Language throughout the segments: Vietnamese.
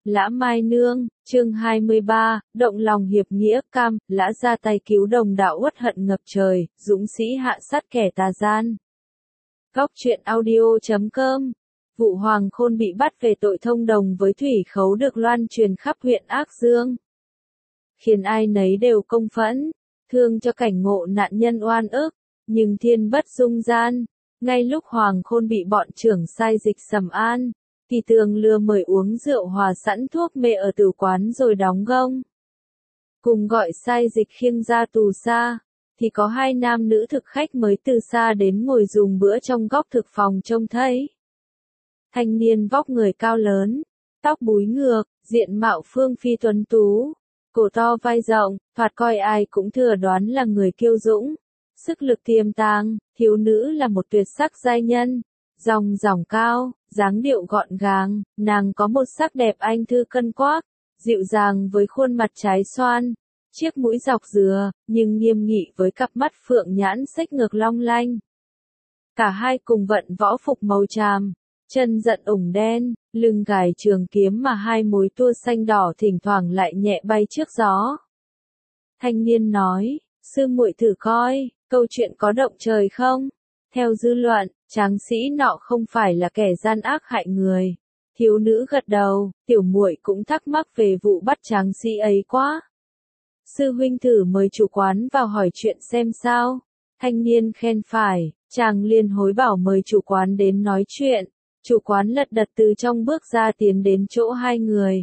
Lã Mai Nương, chương 23, động lòng hiệp nghĩa, cam, lã ra tay cứu đồng đạo uất hận ngập trời, dũng sĩ hạ sát kẻ tà gian. Góc truyện audio.com. Vụ Hoàng Khôn bị bắt về tội thông đồng với Thủy Khấu được loan truyền khắp huyện Ác Dương, khiến ai nấy đều công phẫn, thương cho cảnh ngộ nạn nhân oan ức, nhưng thiên bất dung gian. Ngay lúc Hoàng Khôn bị bọn trưởng sai dịch Sầm An, Kỳ Tường lừa mời uống rượu hòa sẵn thuốc mê ở tử quán rồi đóng gông, cùng gọi sai dịch khiêng ra tù xa, thì có hai nam nữ thực khách mới từ xa đến ngồi dùng bữa trong góc thực phòng trông thấy. Thanh niên vóc người cao lớn, tóc búi ngược, diện mạo phương phi tuấn tú, cổ to vai rộng, thoạt coi ai cũng thừa đoán là người kiêu dũng, sức lực tiềm tàng. Thiếu nữ là một tuyệt sắc giai nhân, dòng dỏng cao, dáng điệu gọn gàng, nàng có một sắc đẹp anh thư cân quắc, dịu dàng với khuôn mặt trái xoan, chiếc mũi dọc dừa, nhưng nghiêm nghị với cặp mắt phượng nhãn xếch ngược long lanh. Cả hai cùng vận võ phục màu tràm, chân giận ủng đen, lưng gài trường kiếm mà hai mối tua xanh đỏ thỉnh thoảng lại nhẹ bay trước gió. Thanh niên nói, sư muội thử coi, câu chuyện có động trời không? Theo dư luận, tráng sĩ nọ không phải là kẻ gian ác hại người. Thiếu nữ gật đầu, tiểu muội cũng thắc mắc về vụ bắt tráng sĩ ấy quá. Sư huynh thử mời chủ quán vào hỏi chuyện xem sao. Thanh niên khen phải, chàng liền hối bảo mời chủ quán đến nói chuyện. Chủ quán lật đật từ trong bước ra tiến đến chỗ hai người.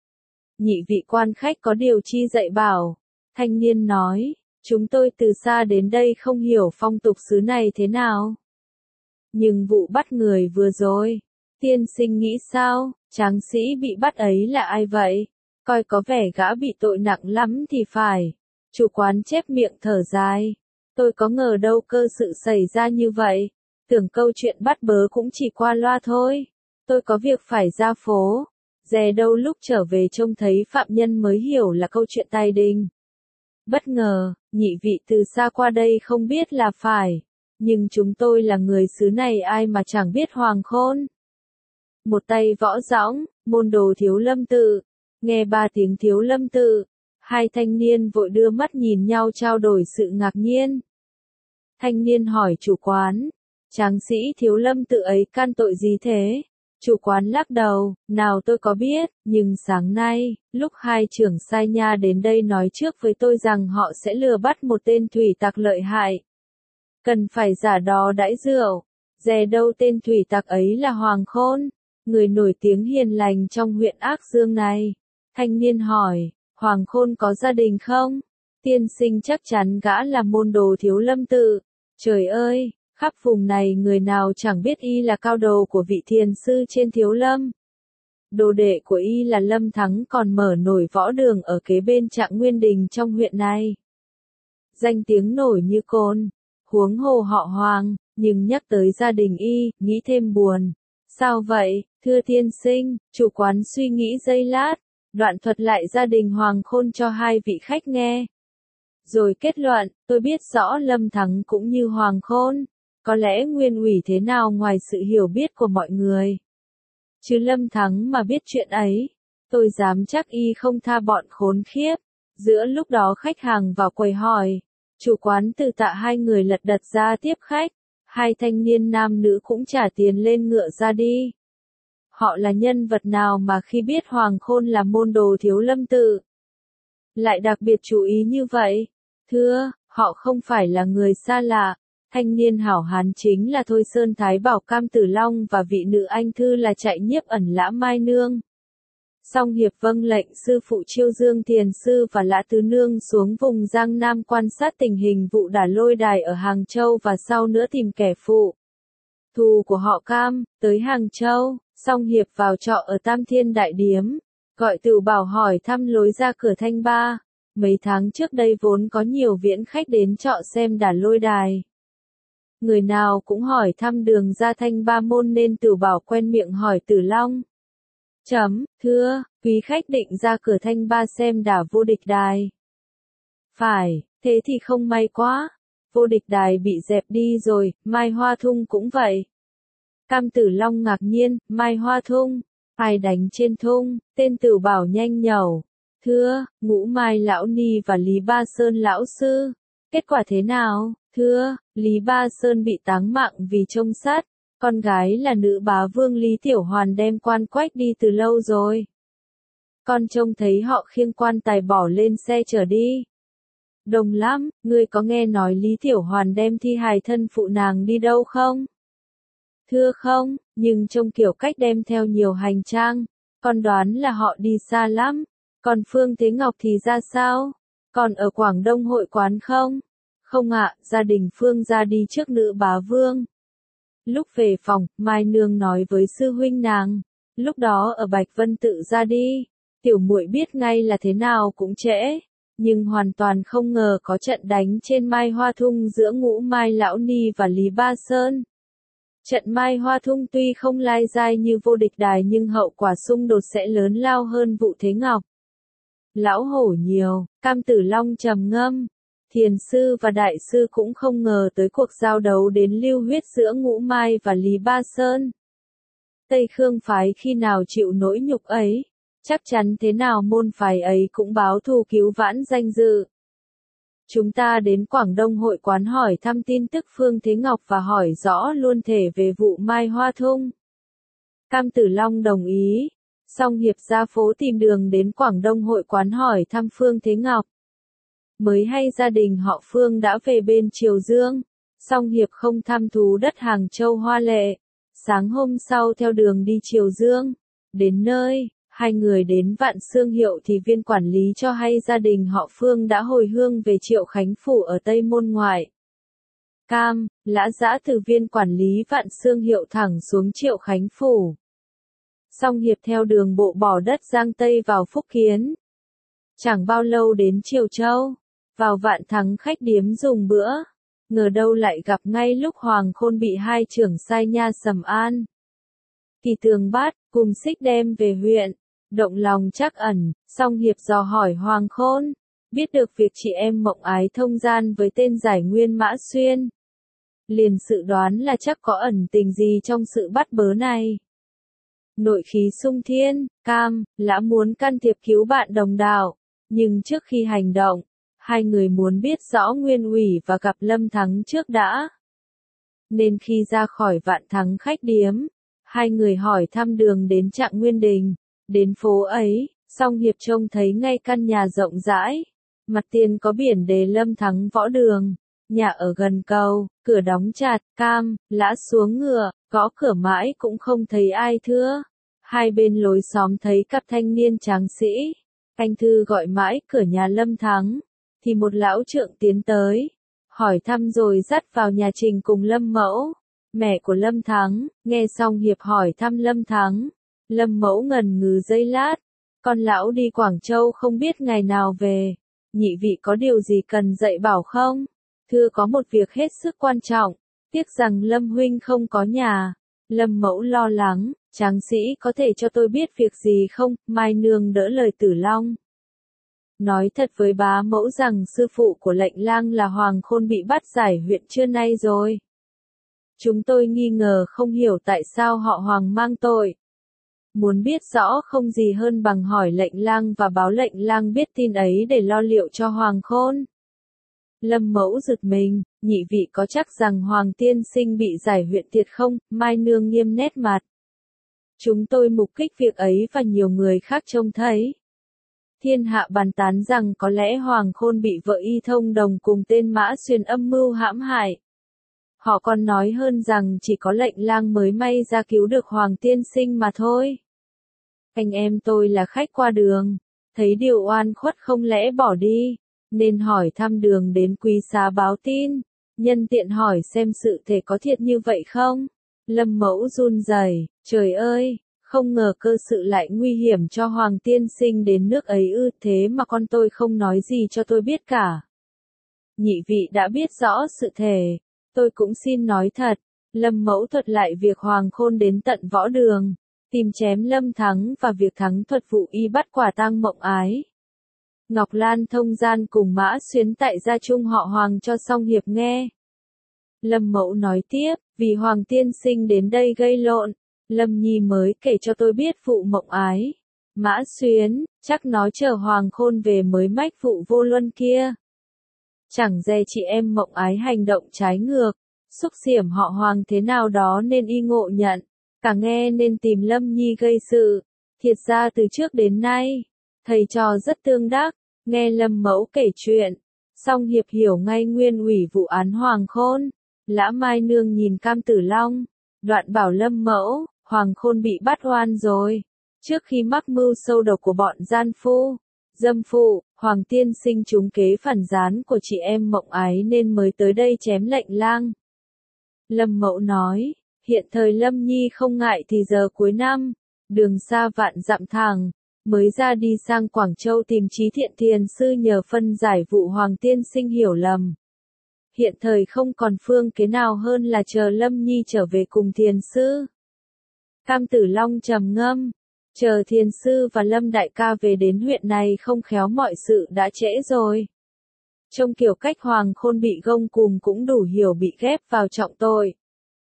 Nhị vị quan khách có điều chi dạy bảo. Thanh niên nói, chúng tôi từ xa đến đây không hiểu phong tục xứ này thế nào. Nhưng vụ bắt người vừa rồi, tiên sinh nghĩ sao, tráng sĩ bị bắt ấy là ai vậy? Coi có vẻ gã bị tội nặng lắm thì phải. Chủ quán chép miệng thở dài. Tôi có ngờ đâu cơ sự xảy ra như vậy. Tưởng câu chuyện bắt bớ cũng chỉ qua loa thôi. Tôi có việc phải ra phố. Dè đâu lúc trở về trông thấy phạm nhân mới hiểu là câu chuyện tai đình. Bất ngờ, nhị vị từ xa qua đây không biết là phải. Nhưng chúng tôi là người xứ này ai mà chẳng biết Hoàng Khôn. Một tay võ dõng, môn đồ Thiếu Lâm Tự. Nghe ba tiếng Thiếu Lâm Tự, hai thanh niên vội đưa mắt nhìn nhau trao đổi sự ngạc nhiên. Thanh niên hỏi chủ quán, tráng sĩ Thiếu Lâm Tự ấy can tội gì thế? Chủ quán lắc đầu, nào tôi có biết, nhưng sáng nay, lúc hai trưởng sai nha đến đây nói trước với tôi rằng họ sẽ lừa bắt một tên thủy tặc lợi hại. Cần phải giả đò đãi rượu, dè đâu tên thủy tặc ấy là Hoàng Khôn, người nổi tiếng hiền lành trong huyện Ác Dương này. Thanh niên hỏi, Hoàng Khôn có gia đình không? Tiên sinh chắc chắn gã là môn đồ Thiếu Lâm Tự. Trời ơi! Khắp vùng này người nào chẳng biết y là cao đồ của vị thiền sư trên Thiếu Lâm. Đồ đệ của y là Lâm Thắng còn mở nổi võ đường ở kế bên Trạng Nguyên Đình trong huyện này. Danh tiếng nổi như cồn, huống hồ họ Hoàng, nhưng nhắc tới gia đình y, nghĩ thêm buồn. Sao vậy, thưa tiên sinh? Chủ quán suy nghĩ giây lát, đoạn thuật lại gia đình Hoàng Khôn cho hai vị khách nghe. Rồi kết luận, tôi biết rõ Lâm Thắng cũng như Hoàng Khôn. Có lẽ nguyên ủy thế nào ngoài sự hiểu biết của mọi người. Chứ Lâm Thắng mà biết chuyện ấy, tôi dám chắc y không tha bọn khốn khiếp. Giữa lúc đó khách hàng vào quầy hỏi, chủ quán từ tạ hai người lật đật ra tiếp khách, hai thanh niên nam nữ cũng trả tiền lên ngựa ra đi. Họ là nhân vật nào mà khi biết Hoàng Khôn là môn đồ Thiếu Lâm Tự lại đặc biệt chú ý như vậy? Thưa, họ không phải là người xa lạ. Thanh niên hảo hán chính là Thôi Sơn Thái Bảo Cam Tử Long và vị nữ anh thư là Chạy Nhiếp Ẩn Lã Mai Nương. Song hiệp vâng lệnh sư phụ Chiêu Dương Thiền Sư và Lã Tứ Nương xuống vùng Giang Nam quan sát tình hình vụ đả lôi đài ở Hàng Châu và sau nữa tìm kẻ phụ thù của họ Cam, tới Hàng Châu. Song hiệp vào trọ ở Tam Thiên Đại Điếm, gọi Tửu Bảo hỏi thăm lối ra cửa Thanh Ba. Mấy tháng trước đây vốn có nhiều viễn khách đến trọ xem đả lôi đài. Người nào cũng hỏi thăm đường ra Thanh Ba môn nên Tửu Bảo quen miệng hỏi Tử Long. Thưa, quý khách định ra cửa Thanh Ba xem đả vô địch đài. Phải, thế thì không may quá. Vô địch đài bị dẹp đi rồi, Mai Hoa Thung cũng vậy. Cam Tử Long ngạc nhiên, Mai Hoa Thung, Ai đánh trên thung, tên Tửu Bảo nhanh nhẩu. Thưa, Ngũ Mai lão ni và Lý Ba Sơn lão sư. Kết quả thế nào? Thưa, Lý Ba Sơn bị táng mạng vì trông sát. Con gái là nữ bá vương Lý Tiểu Hoàn đem quan quách đi từ lâu rồi. Con trông thấy họ khiêng quan tài bỏ lên xe chở đi. Đông lắm, ngươi có nghe nói Lý Tiểu Hoàn đem thi hài thân phụ nàng đi đâu không? Thưa không, nhưng trông kiểu cách đem theo nhiều hành trang, con đoán là họ đi xa lắm. Còn Phương Thế Ngọc thì ra sao? Còn ở Quảng Đông hội quán không? Không ạ, gia đình Phương ra đi trước nữ bá vương. Lúc về phòng, Mai Nương nói với sư huynh nàng, lúc đó ở Bạch Vân tự ra đi, tiểu muội biết ngay là thế nào cũng trễ, nhưng hoàn toàn không ngờ có trận đánh trên Mai Hoa Thung giữa Ngũ Mai Lão Ni và Lý Ba Sơn. Trận Mai Hoa Thung tuy không lai dai như Vô Địch Đài nhưng hậu quả xung đột sẽ lớn lao hơn vụ Thế Ngọc. Lão hổ nhiều, Cam Tử Long trầm ngâm. Thiền sư và đại sư cũng không ngờ tới cuộc giao đấu đến lưu huyết giữa Ngũ Mai và Lý Ba Sơn. Tây Khương phái khi nào chịu nỗi nhục ấy, chắc chắn thế nào môn phái ấy cũng báo thù cứu vãn danh dự. Chúng ta đến Quảng Đông hội quán hỏi thăm tin tức Phương Thế Ngọc và hỏi rõ luôn thể về vụ Mai Hoa Thung. Cam Tử Long đồng ý, Song Hiệp ra phố tìm đường đến Quảng Đông hội quán hỏi thăm Phương Thế Ngọc. Mới hay gia đình họ Phương đã về bên Triều Dương, Song Hiệp không thăm thú đất Hàng Châu hoa lệ. Sáng hôm sau theo đường đi Triều Dương, đến nơi, hai người đến Vạn Xương Hiệu thì viên quản lý cho hay gia đình họ Phương đã hồi hương về Triệu Khánh Phủ ở Tây Môn ngoại. Cam, Lã dã từ viên quản lý Vạn Xương Hiệu thẳng xuống Triệu Khánh Phủ. Song Hiệp theo đường bộ bỏ đất Giang Tây vào Phúc Kiến. Chẳng bao lâu đến Triều Châu, vào Vạn Thắng khách điếm dùng bữa, ngờ đâu lại gặp ngay lúc Hoàng Khôn bị hai trưởng sai nha sầm an. Kỳ Tường bắt, cùng xích đem về huyện, động lòng trắc ẩn, Song Hiệp dò hỏi Hoàng Khôn, biết được việc chị em Mộng Ái thông gian với tên Giải Nguyên Mã Xuyên. Liền dự đoán là chắc có ẩn tình gì trong sự bắt bớ này. Nội khí sung thiên, Cam, Lã muốn can thiệp cứu bạn đồng đạo, nhưng trước khi hành động, hai người muốn biết rõ nguyên ủy và gặp Lâm Thắng trước đã. Nên khi ra khỏi Vạn Thắng khách điếm, hai người hỏi thăm đường đến Trạng Nguyên Đình. Đến phố ấy, Song Hiệp trông thấy ngay căn nhà rộng rãi. Mặt tiền có biển đề Lâm Thắng võ đường. Nhà ở gần cầu, cửa đóng chặt, Cam, Lã xuống ngựa, gõ cửa mãi cũng không thấy ai thưa. Hai bên lối xóm thấy cặp thanh niên tráng sĩ. Anh Thư gọi mãi cửa nhà Lâm Thắng. Thì một lão trượng tiến tới. Hỏi thăm rồi dắt vào nhà trình cùng Lâm Mẫu. Mẹ của Lâm Thắng, nghe xong Hiệp hỏi thăm Lâm Thắng. Lâm Mẫu ngần ngừ giây lát. Con lão đi Quảng Châu không biết ngày nào về. Nhị vị có điều gì cần dạy bảo không? Thưa có một việc hết sức quan trọng. Tiếc rằng Lâm huynh không có nhà. Lâm Mẫu lo lắng. Tráng sĩ có thể cho tôi biết việc gì không? Mai Nương đỡ lời Tử Long. Nói thật với bá mẫu rằng sư phụ của lệnh lang là Hoàng Khôn bị bắt giải huyện trưa nay rồi. Chúng tôi nghi ngờ không hiểu tại sao họ Hoàng mang tội. Muốn biết rõ không gì hơn bằng hỏi lệnh lang và báo lệnh lang biết tin ấy để lo liệu cho Hoàng Khôn. Lâm Mẫu giật mình, nhị vị có chắc rằng Hoàng tiên sinh bị giải huyện thiệt không? Mai Nương nghiêm nét mặt. Chúng tôi mục kích việc ấy và nhiều người khác trông thấy. Thiên hạ bàn tán rằng có lẽ Hoàng Khôn bị vợ Y thông đồng cùng tên Mã Xuyên âm mưu hãm hại. Họ còn nói hơn rằng chỉ có lệnh lang mới may ra cứu được Hoàng tiên sinh mà thôi. Anh em tôi là khách qua đường, thấy điều oan khuất không lẽ bỏ đi, nên hỏi thăm đường đến Quý Xá báo tin, nhân tiện hỏi xem sự thể có thiệt như vậy không. Lâm Mẫu run rẩy, trời ơi, không ngờ cơ sự lại nguy hiểm cho Hoàng tiên sinh đến nước ấy ư, thế mà con tôi không nói gì cho tôi biết cả. Nhị vị đã biết rõ sự thể, tôi cũng xin nói thật. Lâm Mẫu thuật lại việc Hoàng Khôn đến tận võ đường, tìm chém Lâm Thắng và việc Thắng thuật vụ y bắt quả tang Mộng Ái. Ngọc Lan thông gian cùng Mã Xuyến tại gia trung họ Hoàng cho Song Hiệp nghe. Lâm Mẫu nói tiếp, vì Hoàng tiên sinh đến đây gây lộn, Lâm Nhi mới kể cho tôi biết vụ Mộng Ái. Mã Xuyến, chắc nó chờ Hoàng Khôn về mới mách vụ vô luân kia. Chẳng dè chị em Mộng Ái hành động trái ngược, xúc xỉm họ Hoàng thế nào đó nên y ngộ nhận, cả nghe nên tìm Lâm Nhi gây sự. Thiệt ra từ trước đến nay, thầy trò rất tương đắc, nghe Lâm Mẫu kể chuyện, song hiệp hiểu ngay nguyên ủy vụ án Hoàng Khôn. Lã Mai Nương nhìn Cam Tử Long, đoạn bảo Lâm Mẫu, Hoàng Khôn bị bắt oan rồi. Trước khi mắc mưu sâu độc của bọn gian phu, dâm phụ, Hoàng tiên sinh trúng kế phản gián của chị em Mộng Ái nên mới tới đây chém lệnh lang. Lâm Mẫu nói, hiện thời Lâm Nhi không ngại thì giờ cuối năm, đường xa vạn dặm thẳng, mới ra đi sang Quảng Châu tìm Trí Thiện Thiền Sư nhờ phân giải vụ Hoàng tiên sinh hiểu lầm. Hiện thời không còn phương kế nào hơn là chờ Lâm Nhi trở về cùng Thiền Sư. Cam Tử Long trầm ngâm, chờ Thiền Sư và Lâm Đại ca về đến huyện này không khéo mọi sự đã trễ rồi. Trông kiểu cách Hoàng Khôn bị gông cùm cũng đủ hiểu bị ghép vào trọng tội.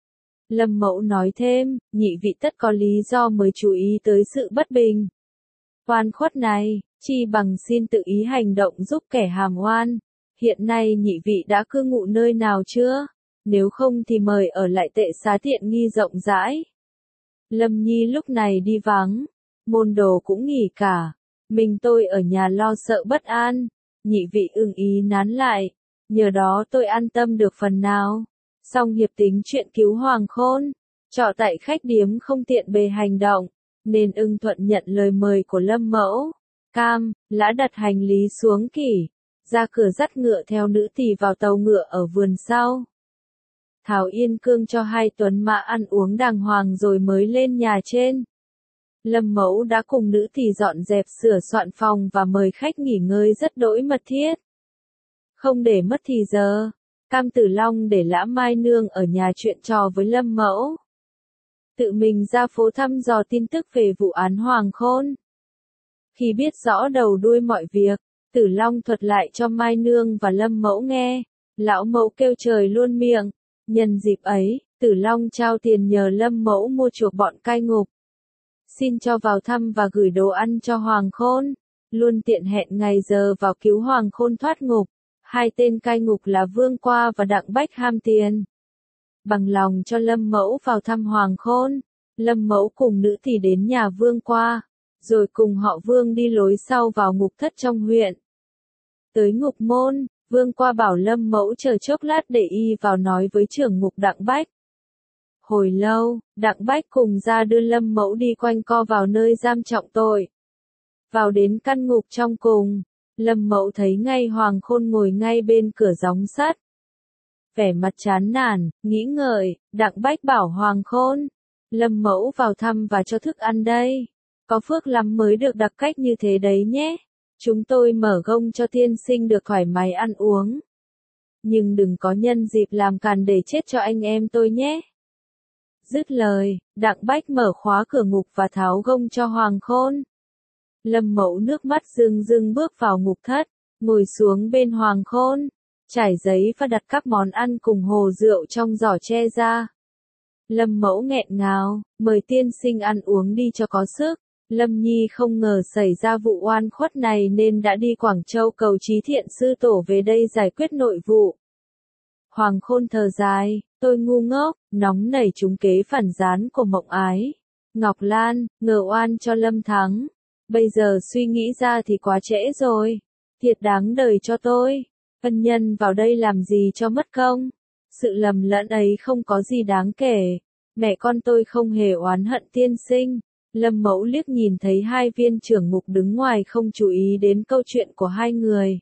Lâm Mẫu nói thêm, nhị vị tất có lý do mới chú ý tới sự bất bình. Oan khuất này, chi bằng xin tự ý hành động giúp kẻ hàm oan. Hiện nay nhị vị đã cư ngụ nơi nào chưa? Nếu không thì mời ở lại tệ xá tiện nghi rộng rãi. Lâm Nhi lúc này đi vắng, môn đồ cũng nghỉ cả. Mình tôi ở nhà lo sợ bất an. Nhị vị ưng ý nán lại, nhờ đó tôi an tâm được phần nào. Song hiệp tính chuyện cứu Hoàng Khôn, trọ tại khách điếm không tiện bề hành động, nên ưng thuận nhận lời mời của Lâm Mẫu. Cam, Lã đặt hành lý xuống kỷ, ra cửa dắt ngựa theo nữ tỳ vào tàu ngựa ở vườn sau. Thảo Yên Cương cho hai tuấn mã ăn uống đàng hoàng rồi mới lên nhà trên. Lâm Mẫu đã cùng nữ tỳ dọn dẹp sửa soạn phòng và mời khách nghỉ ngơi rất đỗi mật thiết. Không để mất thì giờ, Cam Tử Long để Lã Mai Nương ở nhà chuyện trò với Lâm Mẫu. Tự mình ra phố thăm dò tin tức về vụ án Hoàng Khôn. Khi biết rõ đầu đuôi mọi việc, Tử Long thuật lại cho Mai Nương và Lâm Mẫu nghe. Lão Mẫu kêu trời luôn miệng. Nhân dịp ấy, Tử Long trao tiền nhờ Lâm Mẫu mua chuộc bọn cai ngục. Xin cho vào thăm và gửi đồ ăn cho Hoàng Khôn. Luôn tiện hẹn ngày giờ vào cứu Hoàng Khôn thoát ngục. Hai tên cai ngục là Vương Qua và Đặng Bách ham tiền. Bằng lòng cho Lâm Mẫu vào thăm Hoàng Khôn, Lâm Mẫu cùng nữ tỳ đến nhà Vương Qua, rồi cùng họ Vương đi lối sau vào ngục thất trong huyện. Tới ngục môn, Vương Qua bảo Lâm Mẫu chờ chốc lát để y vào nói với trưởng ngục Đặng Bách. Hồi lâu, Đặng Bách cùng ra đưa Lâm Mẫu đi quanh co vào nơi giam trọng tội. Vào đến căn ngục trong cùng, Lâm Mẫu thấy ngay Hoàng Khôn ngồi ngay bên cửa gióng sắt. Vẻ mặt chán nản, nghĩ ngợi, Đặng Bách bảo Hoàng Khôn, Lâm Mẫu vào thăm và cho thức ăn đây. Có phước lắm mới được đặc cách như thế đấy nhé. Chúng tôi mở gông cho tiên sinh được thoải mái ăn uống. Nhưng đừng có nhân dịp làm càn để chết cho anh em tôi nhé. Dứt lời, Đặng Bách mở khóa cửa ngục và tháo gông cho Hoàng Khôn. Lâm Mẫu nước mắt rưng rưng bước vào ngục thất, ngồi xuống bên Hoàng Khôn, trải giấy và đặt các món ăn cùng hồ rượu trong giỏ tre ra. Lâm Mẫu nghẹn ngào, mời tiên sinh ăn uống đi cho có sức. Lâm Nhi không ngờ xảy ra vụ oan khuất này nên đã đi Quảng Châu cầu Trí Thiện Sư Tổ về đây giải quyết nội vụ. Hoàng Khôn thở dài, tôi ngu ngốc, nóng nảy trúng kế phản gián của Mộng Ái. Ngọc Lan, ngờ oan cho Lâm Thắng. Bây giờ suy nghĩ ra thì quá trễ rồi. Thiệt đáng đời cho tôi. Ân nhân vào đây làm gì cho mất công. Sự lầm lẫn ấy không có gì đáng kể. Mẹ con tôi không hề oán hận tiên sinh. Lâm Mẫu liếc nhìn thấy hai viên trưởng ngục đứng ngoài không chú ý đến câu chuyện của hai người.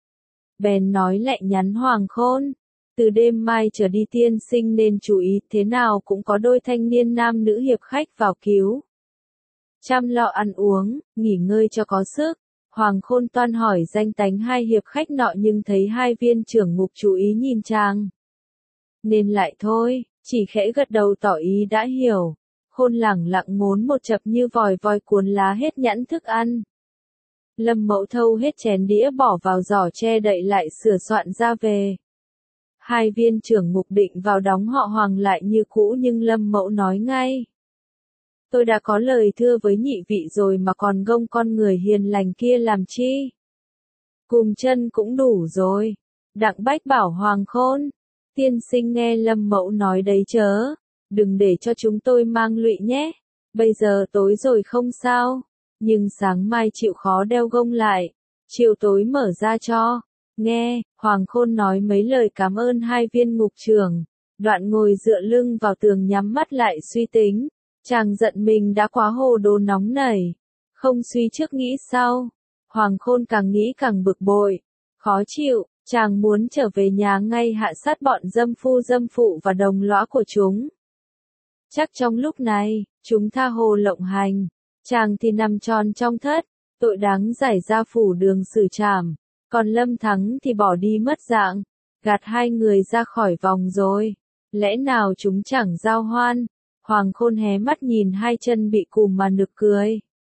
Bèn nói lại nhắn Hoàng Khôn. Từ đêm mai trở đi tiên sinh nên chú ý thế nào cũng có đôi thanh niên nam nữ hiệp khách vào cứu. Chăm lo ăn uống, nghỉ ngơi cho có sức. Hoàng Khôn toan hỏi danh tánh hai hiệp khách nọ nhưng thấy hai viên trưởng ngục chú ý nhìn chàng. Nên lại thôi, chỉ khẽ gật đầu tỏ ý đã hiểu. Khôn lẳng lặng ngốn một chập như vòi voi cuốn lá hết nhãn thức ăn. Lâm Mẫu thâu hết chén đĩa bỏ vào giỏ che đậy lại sửa soạn ra về. Hai viên trưởng ngục định vào đóng họ Hoàng lại như cũ nhưng Lâm Mẫu nói ngay. Tôi đã có lời thưa với nhị vị rồi mà còn gông con người hiền lành kia làm chi? Cùng chân cũng đủ rồi. Đặng Bách bảo Hoàng Khôn, tiên sinh nghe Lâm Mẫu nói đấy chớ, đừng để cho chúng tôi mang lụy nhé. Bây giờ tối rồi không sao, nhưng sáng mai chịu khó đeo gông lại, chiều tối mở ra cho. Nghe, Hoàng Khôn nói mấy lời cảm ơn hai viên ngục trưởng, đoạn ngồi dựa lưng vào tường nhắm mắt lại suy tính. Chàng giận mình đã quá hồ đồ nóng nảy, không suy trước nghĩ sau. Hoàng Khôn càng nghĩ càng bực bội, khó chịu, chàng muốn trở về nhà ngay hạ sát bọn dâm phu dâm phụ và đồng lõa của chúng. Chắc trong lúc này, chúng tha hồ lộng hành, chàng thì nằm tròn trong thất, tội đáng giải ra phủ đường xử trảm, còn Lâm Thắng thì bỏ đi mất dạng, gạt hai người ra khỏi vòng rồi. Lẽ nào chúng chẳng giao hoan? Hoàng Khôn hé mắt nhìn hai chân bị cùm mà nực cười.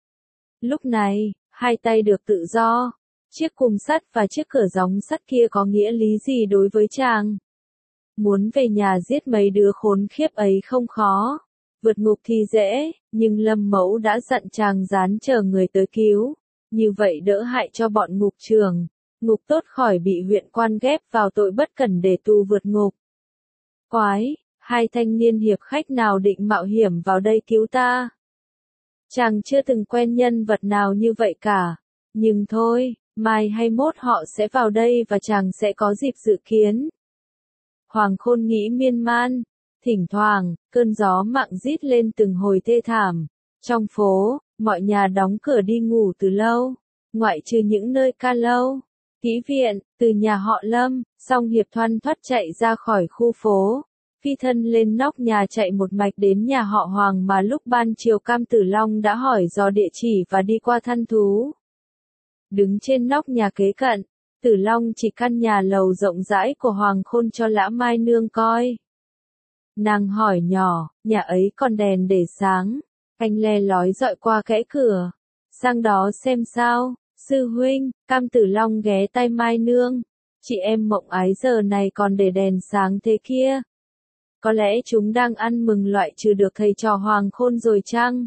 Lúc này, hai tay được tự do, chiếc cùm sắt và chiếc cửa gióng sắt kia có nghĩa lý gì đối với chàng? Muốn về nhà giết mấy đứa khốn khiếp ấy không khó, vượt ngục thì dễ, nhưng Lâm Mẫu đã dặn chàng rán chờ người tới cứu, như vậy đỡ hại cho bọn ngục trưởng, ngục tốt khỏi bị huyện quan ghép vào tội bất cẩn để tù vượt ngục. Quái! Hai thanh niên hiệp khách nào định mạo hiểm vào đây cứu ta? Chàng chưa từng quen nhân vật nào như vậy cả. Nhưng thôi, mai hay mốt họ sẽ vào đây và chàng sẽ có dịp dự kiến. Hoàng Khôn nghĩ miên man. Thỉnh thoảng, cơn gió mạng rít lên từng hồi thê thảm. Trong phố, mọi nhà đóng cửa đi ngủ từ lâu. Ngoại trừ những nơi ca lâu, kỹ viện, từ nhà họ Lâm, Song Hiệp thoăn thoắt chạy ra khỏi khu phố. Phi thân lên nóc nhà chạy một mạch đến nhà họ Hoàng mà lúc ban chiều Cam Tử Long đã hỏi dò địa chỉ và đi qua thăm thú. Đứng trên nóc nhà kế cận, Tử Long chỉ căn nhà lầu rộng rãi của Hoàng Khôn cho Lã Mai Nương coi. Nàng hỏi nhỏ, nhà ấy còn đèn để sáng, anh le lói dọi qua kẽ cửa. Sang đó xem sao, sư huynh, Cam Tử Long ghé tai Mai Nương. Chị em Mộng Ái giờ này còn để đèn sáng thế kia. Có lẽ chúng đang ăn mừng loại trừ được thầy trò Hoàng Khôn rồi chăng?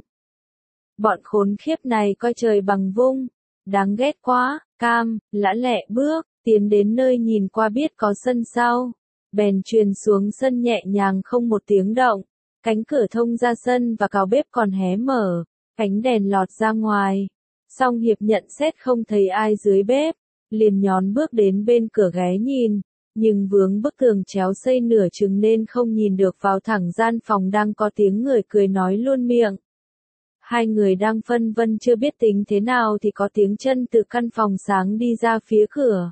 Bọn khốn khiếp này coi trời bằng vung. Đáng ghét quá. Cam, Lã lẹ bước, tiến đến nơi nhìn qua biết có sân sau. Bèn truyền xuống sân nhẹ nhàng không một tiếng động. Cánh cửa thông ra sân và cào bếp còn hé mở. Cánh đèn lọt ra ngoài. Song Hiệp nhận xét không thấy ai dưới bếp. Liền nhón bước đến bên cửa ghé nhìn. Nhưng vướng bức tường chéo xây nửa chừng nên không nhìn được vào thẳng gian phòng đang có tiếng người cười nói luôn miệng. Hai người đang phân vân chưa biết tính thế nào thì có tiếng chân từ căn phòng sáng đi ra phía cửa.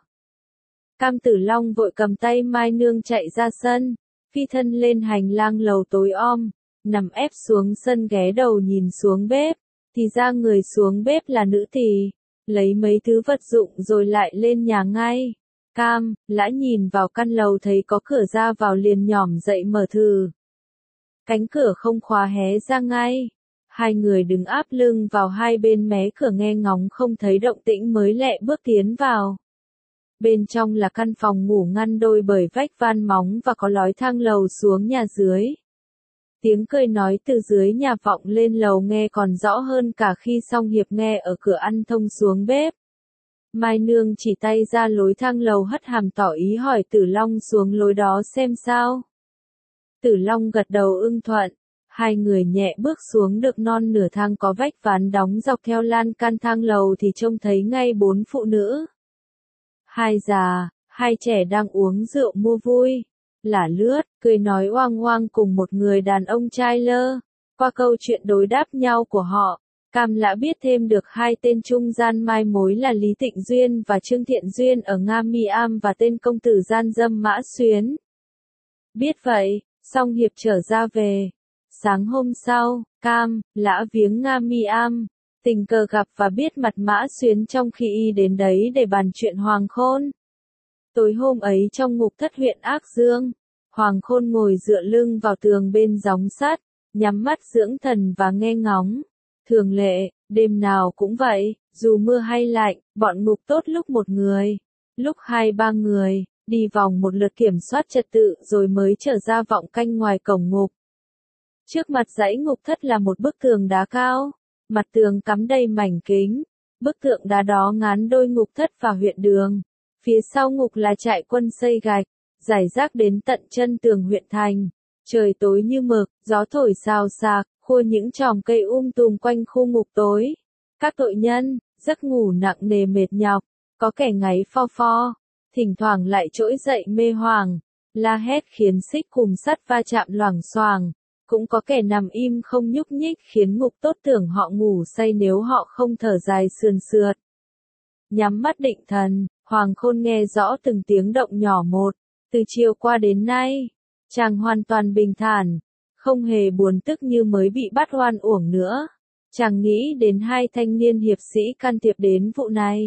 Cam Tử Long vội cầm tay Mai Nương chạy ra sân, phi thân lên hành lang lầu tối om, nằm ép xuống sân ghé đầu nhìn xuống bếp, thì ra người xuống bếp là nữ tỳ, lấy mấy thứ vật dụng rồi lại lên nhà ngay. Cam, Lã nhìn vào căn lầu thấy có cửa ra vào liền nhỏm dậy mở thử. Cánh cửa không khóa hé ra ngay. Hai người đứng áp lưng vào hai bên mé cửa nghe ngóng không thấy động tĩnh mới lẹ bước tiến vào. Bên trong là căn phòng ngủ ngăn đôi bởi vách van móng và có lối thang lầu xuống nhà dưới. Tiếng cười nói từ dưới nhà vọng lên lầu nghe còn rõ hơn cả khi Song Hiệp nghe ở cửa ăn thông xuống bếp. Mai Nương chỉ tay ra lối thang lầu hất hàm tỏ ý hỏi Tử Long xuống lối đó xem sao. Tử Long gật đầu ưng thuận. Hai người nhẹ bước xuống được non nửa thang có vách ván đóng dọc theo lan can thang lầu thì trông thấy ngay bốn phụ nữ. Hai già, hai trẻ đang uống rượu mua vui, lả lướt, cười nói oang oang cùng một người đàn ông trai lơ. Qua câu chuyện đối đáp nhau của họ, Cam Lã biết thêm được hai tên trung gian mai mối là Lý Tịnh Duyên và Trương Thiện Duyên ở Nga Mi Am và tên công tử gian dâm Mã Xuyến. Biết vậy, Song Hiệp trở ra về. Sáng hôm sau, Cam, Lã viếng Nga Mi Am, tình cờ gặp và biết mặt Mã Xuyến trong khi y đến đấy để bàn chuyện Hoàng Khôn. Tối hôm ấy trong ngục thất huyện Ác Dương, Hoàng Khôn ngồi dựa lưng vào tường bên gióng sắt, nhắm mắt dưỡng thần và nghe ngóng. Thường lệ, đêm nào cũng vậy, dù mưa hay lạnh, bọn ngục tốt lúc một người, lúc hai ba người, đi vòng một lượt kiểm soát trật tự rồi mới trở ra vọng canh ngoài cổng ngục. Trước mặt dãy ngục thất là một bức tường đá cao, mặt tường cắm đầy mảnh kính. Bức tượng đá đó ngán đôi ngục thất và huyện đường. Phía sau ngục là trại quân xây gạch, rải rác đến tận chân tường huyện thành. Trời tối như mực, gió thổi xào xạc, khua những chòm cây tùm quanh khu ngục tối. Các tội nhân, giấc ngủ nặng nề mệt nhọc, có kẻ ngáy pho pho, thỉnh thoảng lại trỗi dậy mê hoàng, la hét khiến xích cùng sắt va chạm loảng xoảng. Cũng có kẻ nằm im không nhúc nhích khiến ngục tốt tưởng họ ngủ say nếu họ không thở dài sườn sượt. Nhắm mắt định thần, Hoàng Khôn nghe rõ từng tiếng động nhỏ một. Từ chiều qua đến nay, chàng hoàn toàn bình thản, không hề buồn tức như mới bị bắt oan uổng nữa. Chàng nghĩ đến hai thanh niên hiệp sĩ can thiệp đến vụ này.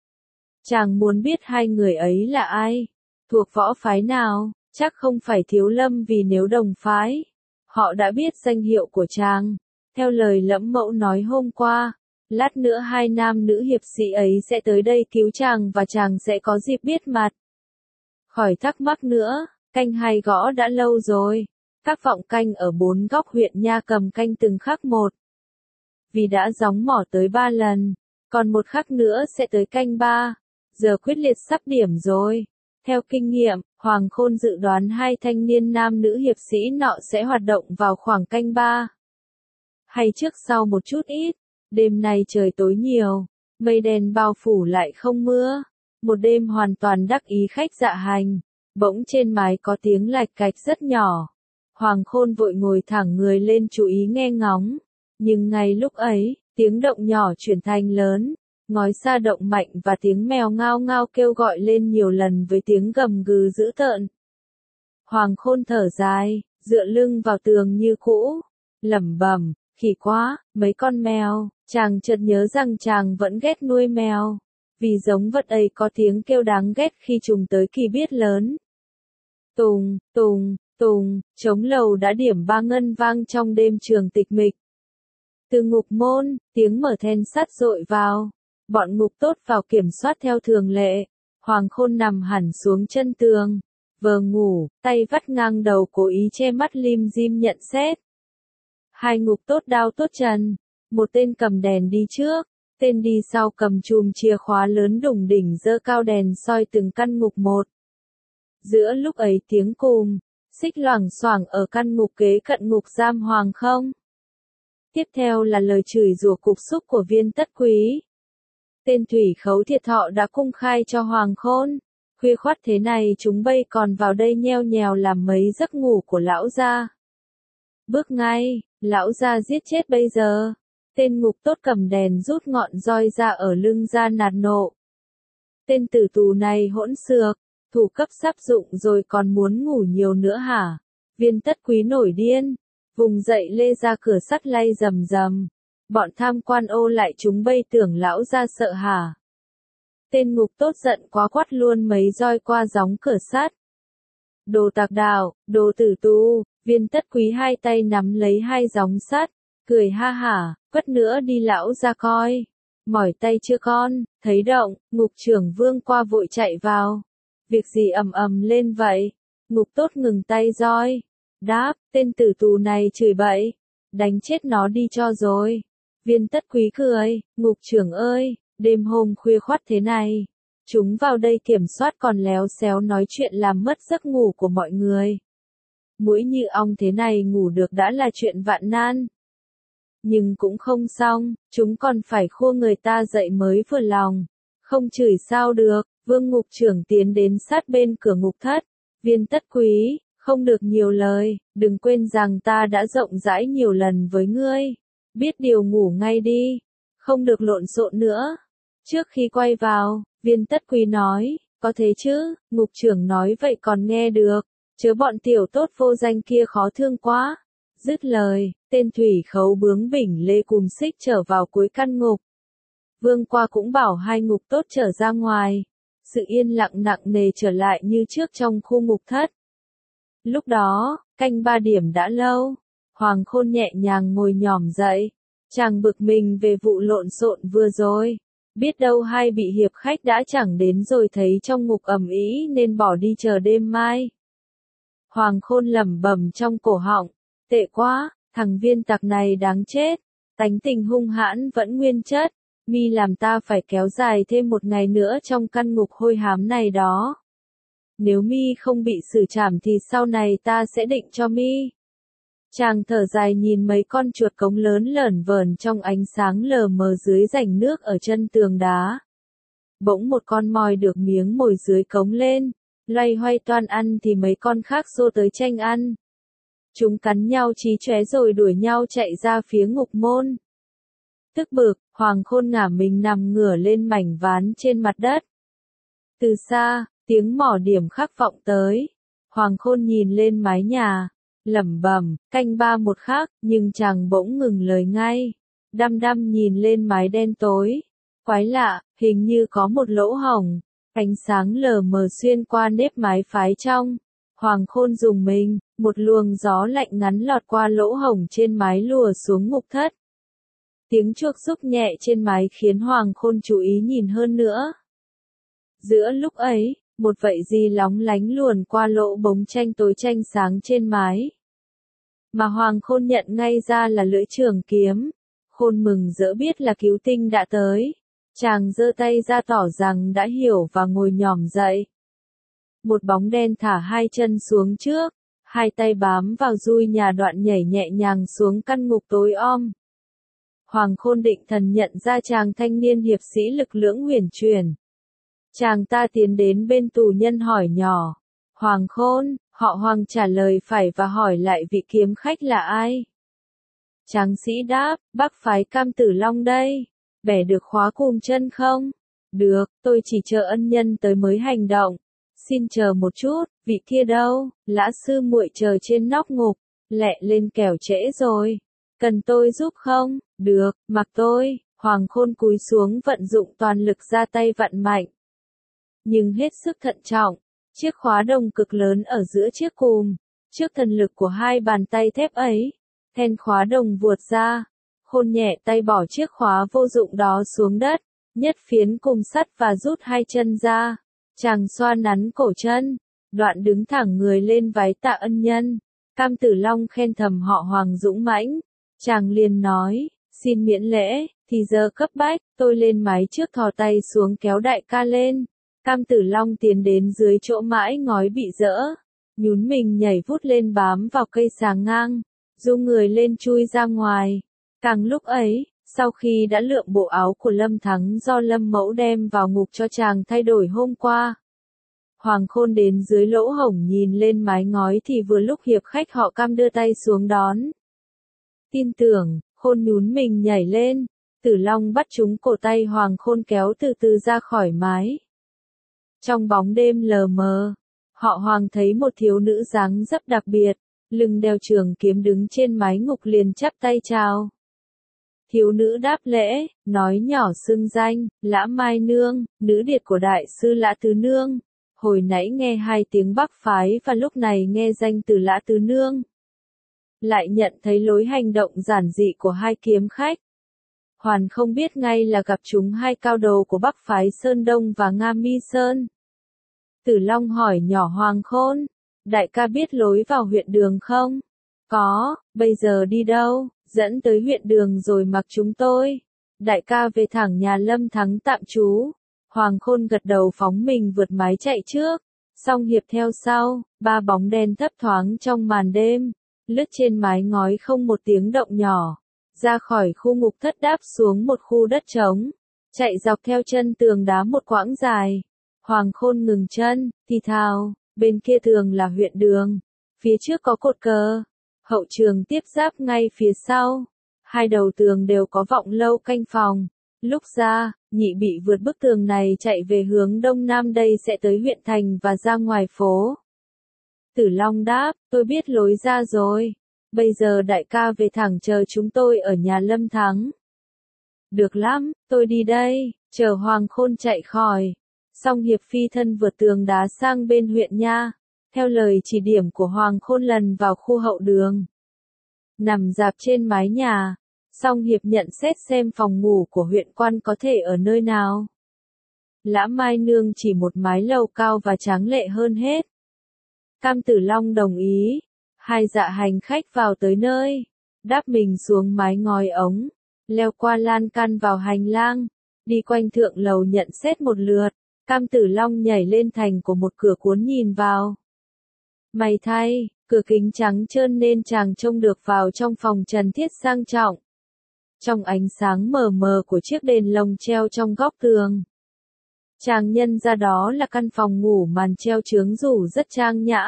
Chàng muốn biết hai người ấy là ai, thuộc võ phái nào, chắc không phải Thiếu Lâm vì nếu đồng phái. Họ đã biết danh hiệu của chàng. Theo lời Lẫm Mẫu nói hôm qua, lát nữa hai nam nữ hiệp sĩ ấy sẽ tới đây cứu chàng và chàng sẽ có dịp biết mặt. Khỏi thắc mắc nữa, canh 2 gõ đã lâu rồi. Các vọng canh ở 4 góc huyện Nha Cầm canh từng khắc một. Vì đã gióng mỏ tới 3 lần, còn một khắc nữa sẽ tới canh 3. Giờ quyết liệt sắp điểm rồi. Theo kinh nghiệm, Hoàng Khôn dự đoán hai thanh niên nam nữ hiệp sĩ nọ sẽ hoạt động vào khoảng canh 3. Hay trước sau một chút ít. Đêm nay trời tối nhiều, mây đen bao phủ lại không mưa. Một đêm hoàn toàn đắc ý khách dạ hành. Bỗng trên mái có tiếng lạch cạch rất nhỏ. Hoàng Khôn vội ngồi thẳng người lên chú ý nghe ngóng. Nhưng ngay lúc ấy, tiếng động nhỏ chuyển thành lớn. Ngói xa động mạnh và tiếng mèo ngao ngao kêu gọi lên nhiều lần với tiếng gầm gừ dữ tợn. Hoàng Khôn thở dài, dựa lưng vào tường như cũ, lẩm bẩm, khỉ quá, mấy con mèo. Chàng chợt nhớ rằng chàng vẫn ghét nuôi mèo, vì giống vật ấy có tiếng kêu đáng ghét khi trùng tới kỳ biết lớn. Tùng, tùng, tùng, trống lầu đã điểm 3 ngân vang trong đêm trường tịch mịch. Từ ngục môn, tiếng mở then sắt dội vào. Bọn ngục tốt vào kiểm soát theo thường lệ. Hoàng Khôn nằm hẳn xuống chân tường, vờ ngủ, tay vắt ngang đầu cố ý che mắt lim dim nhận xét. Hai ngục tốt đao tốt trần. Một tên cầm đèn đi trước, tên đi sau cầm chùm chìa khóa lớn đùng đỉnh giơ cao đèn soi từng căn ngục một. Giữa lúc ấy tiếng cùm, xích loảng xoảng ở căn ngục kế cận ngục giam Hoàng không. Tiếp theo là lời chửi rủa cục xúc của Viên Tất Quý. Tên thủy khấu thiệt thọ đã cung khai cho Hoàng Khôn. Khuya khoắt thế này chúng bây còn vào đây nheo nhèo làm mấy giấc ngủ của lão gia. Bước ngay, lão gia giết chết bây giờ. Tên ngục tốt cầm đèn rút ngọn roi ra ở lưng ra nạt nộ. Tên tử tù này hỗn xược, thủ cấp sắp dụng rồi còn muốn ngủ nhiều nữa hả? Viên Tất Quý nổi điên, vùng dậy lê ra cửa sắt lay rầm rầm. Bọn tham quan ô lại chúng bây tưởng lão gia sợ hả? Tên ngục tốt giận quá quát luôn mấy roi qua gióng cửa sắt. Đồ tạc đạo, đồ tử tù. Viên Tất Quý hai tay nắm lấy hai gióng sắt, cười ha hả, quất nữa đi lão ra coi. Mỏi tay chưa con? Thấy động, ngục trưởng Vương qua vội chạy vào. Việc gì ầm ầm lên vậy? Ngục tốt ngừng tay roi. Đáp, tên tử tù này chửi bậy. Đánh chết nó đi cho rồi. Viên Tất Quý cười, ngục trưởng ơi, đêm hôm khuya khoắt thế này. Chúng vào đây kiểm soát còn léo xéo nói chuyện làm mất giấc ngủ của mọi người. Mũi như ong thế này ngủ được đã là chuyện vạn nan. Nhưng cũng không xong, chúng còn phải khua người ta dậy mới vừa lòng. Không chửi sao được, Vương ngục trưởng tiến đến sát bên cửa ngục thất. Viên Tất Quý, không được nhiều lời, đừng quên rằng ta đã rộng rãi nhiều lần với ngươi. Biết điều ngủ ngay đi, không được lộn xộn nữa. Trước khi quay vào, Viên Tất Quý nói, có thế chứ, ngục trưởng nói vậy còn nghe được, chớ bọn tiểu tốt vô danh kia khó thương quá. Dứt lời, tên thủy khấu bướng bỉnh lê cùm xích trở vào cuối căn ngục. Vương qua cũng bảo hai ngục tốt trở ra ngoài. Sự yên lặng nặng nề trở lại như trước trong khu ngục thất. Lúc đó, canh 3 điểm đã lâu. Hoàng Khôn nhẹ nhàng ngồi nhòm dậy. Chàng bực mình về vụ lộn xộn vừa rồi. Biết đâu hai bị hiệp khách đã chẳng đến rồi thấy trong ngục ầm ĩ nên bỏ đi chờ đêm mai. Hoàng Khôn lẩm bẩm trong cổ họng. Tệ quá, Thằng viên tặc này đáng chết, tánh tình hung hãn vẫn nguyên chất, mi làm ta phải kéo dài thêm một ngày nữa trong căn ngục hôi hám này đó. Nếu mi không bị xử trảm thì sau này ta sẽ định cho mi. Chàng thở dài nhìn mấy con chuột cống lớn lởn vởn trong ánh sáng lờ mờ dưới rãnh nước ở chân tường đá. Bỗng một con moi được miếng mồi dưới cống lên, loay hoay toan ăn thì mấy con khác xô tới tranh ăn. Chúng cắn nhau chí chóe rồi đuổi nhau chạy ra phía ngục môn. Tức bực, Hoàng Khôn ngả mình nằm ngửa lên mảnh ván trên mặt đất. Từ xa, tiếng mỏ điểm khắc vọng tới. Hoàng Khôn nhìn lên mái nhà, lẩm bẩm, canh ba một khắc, nhưng chàng bỗng ngừng lời ngay. Đăm đăm nhìn lên mái đen tối. Quái lạ, hình như có một lỗ hổng. Ánh sáng lờ mờ xuyên qua nếp mái phái trong. Hoàng Khôn rùng mình, một luồng gió lạnh ngắn lọt qua lỗ hổng trên mái lùa xuống ngục thất. Tiếng chuộc rúc nhẹ trên mái khiến Hoàng Khôn chú ý nhìn hơn nữa. Giữa lúc ấy, một vậy gì lóng lánh luồn qua lỗ bóng tranh tối tranh sáng trên mái. Mà Hoàng Khôn nhận ngay ra là lưỡi trường kiếm. Khôn mừng rỡ biết là cứu tinh đã tới. Chàng giơ tay ra tỏ rằng đã hiểu và ngồi nhòm dậy. Một bóng đen thả hai chân xuống trước, hai tay bám vào dui nhà đoạn nhảy nhẹ nhàng xuống căn ngục tối om. Hoàng Khôn định thần nhận ra chàng thanh niên hiệp sĩ lực lưỡng huyền chuyển. Chàng ta tiến đến bên tù nhân hỏi nhỏ. Hoàng Khôn, họ Hoàng trả lời phải và hỏi lại vị kiếm khách là ai. Tráng sĩ đáp, Bắc phái Cam Tử Long đây. Bẻ được khóa cùm chân không? Được, tôi chỉ chờ ân nhân tới mới hành động. Xin chờ một chút, vị kia đâu? Lã sư muội chờ trên nóc ngục. Lẹ lên kẻo trễ rồi. Cần tôi giúp không? Được, mặc tôi. Hoàng Khôn cúi xuống vận dụng toàn lực ra tay vặn mạnh. Nhưng hết sức thận trọng. Chiếc khóa đồng cực lớn ở giữa chiếc cùm. Trước thần lực của hai bàn tay thép ấy, then khóa đồng vuột ra. Khôn nhẹ tay bỏ chiếc khóa vô dụng đó xuống đất, nhất phiến cùm sắt và rút hai chân ra. Chàng xoa nắn cổ chân, đoạn đứng thẳng người lên vái tạ ân nhân. Cam Tử Long khen thầm họ Hoàng dũng mãnh. Chàng liền nói, xin miễn lễ, thì giờ cấp bách, tôi lên mái trước thò tay xuống kéo đại ca lên. Cam Tử Long tiến đến dưới chỗ mãi ngói bị dỡ, nhún mình nhảy vút lên bám vào cây sàng ngang, rung người lên chui ra ngoài. Càng lúc ấy, sau khi đã lượm bộ áo của Lâm Thắng do Lâm Mẫu đem vào ngục cho chàng thay đổi hôm qua, Hoàng Khôn đến dưới lỗ hổng nhìn lên mái ngói thì vừa lúc hiệp khách họ Cam đưa tay xuống đón. Tin tưởng, Khôn nhún mình nhảy lên, Tử Long bắt trúng cổ tay Hoàng Khôn kéo từ từ ra khỏi mái. Trong bóng đêm lờ mờ, họ Hoàng thấy một thiếu nữ dáng dấp đặc biệt, lưng đeo trường kiếm đứng trên mái ngục liền chắp tay chào. Thiếu nữ đáp lễ, nói nhỏ xưng danh, Lã Mai Nương, nữ điệt của đại sư Lã Tứ Nương. Hồi nãy nghe hai tiếng Bắc phái và lúc này nghe danh từ Lã Tứ Nương. Lại nhận thấy lối hành động giản dị của hai kiếm khách. Hoàn không biết ngay là gặp chúng hai cao đầu của Bắc phái Sơn Đông và Nga Mi Sơn. Tử Long hỏi nhỏ Hoàng Khôn, đại ca biết lối vào huyện đường không? Có, bây giờ đi đâu? Dẫn tới huyện đường rồi mặc chúng tôi. Đại ca về thẳng nhà Lâm Thắng tạm trú. Hoàng Khôn gật đầu phóng mình vượt mái chạy trước. Song hiệp theo sau, ba bóng đen thấp thoáng trong màn đêm. Lướt trên mái ngói không một tiếng động nhỏ. Ra khỏi khu ngục thất đáp xuống một khu đất trống. Chạy dọc theo chân tường đá một quãng dài. Hoàng Khôn ngừng chân, thì thào, bên kia tường là huyện đường. Phía trước có cột cờ. Hậu trường tiếp giáp ngay phía sau. Hai đầu tường đều có vọng lâu canh phòng. Lúc ra, nhị bị vượt bức tường này chạy về hướng đông nam đây sẽ tới huyện thành và ra ngoài phố. Tử Long đáp, tôi biết lối ra rồi. Bây giờ đại ca về thẳng chờ chúng tôi ở nhà Lâm Thắng. Được lắm, tôi đi đây, chờ Hoàng Khôn chạy khỏi. Song hiệp phi thân vượt tường đá sang bên huyện nha. Theo lời chỉ điểm của Hoàng Khôn lần vào khu hậu đường. Nằm dạp trên mái nhà, Song hiệp nhận xét xem phòng ngủ của huyện quan có thể ở nơi nào. Lã Mai Nương chỉ một mái lầu cao và tráng lệ hơn hết. Cam Tử Long đồng ý. Hai dạ hành khách vào tới nơi. đáp mình xuống mái ngói ống, leo qua lan can vào hành lang, đi quanh thượng lầu nhận xét một lượt. Cam Tử Long nhảy lên thành của một cửa cuốn nhìn vào. May thay, cửa kính trắng trơn nên chàng trông được vào trong phòng trần thiết sang trọng. Trong ánh sáng mờ mờ của chiếc đèn lồng treo trong góc tường, chàng nhận ra đó là căn phòng ngủ màn treo chướng rủ rất trang nhã.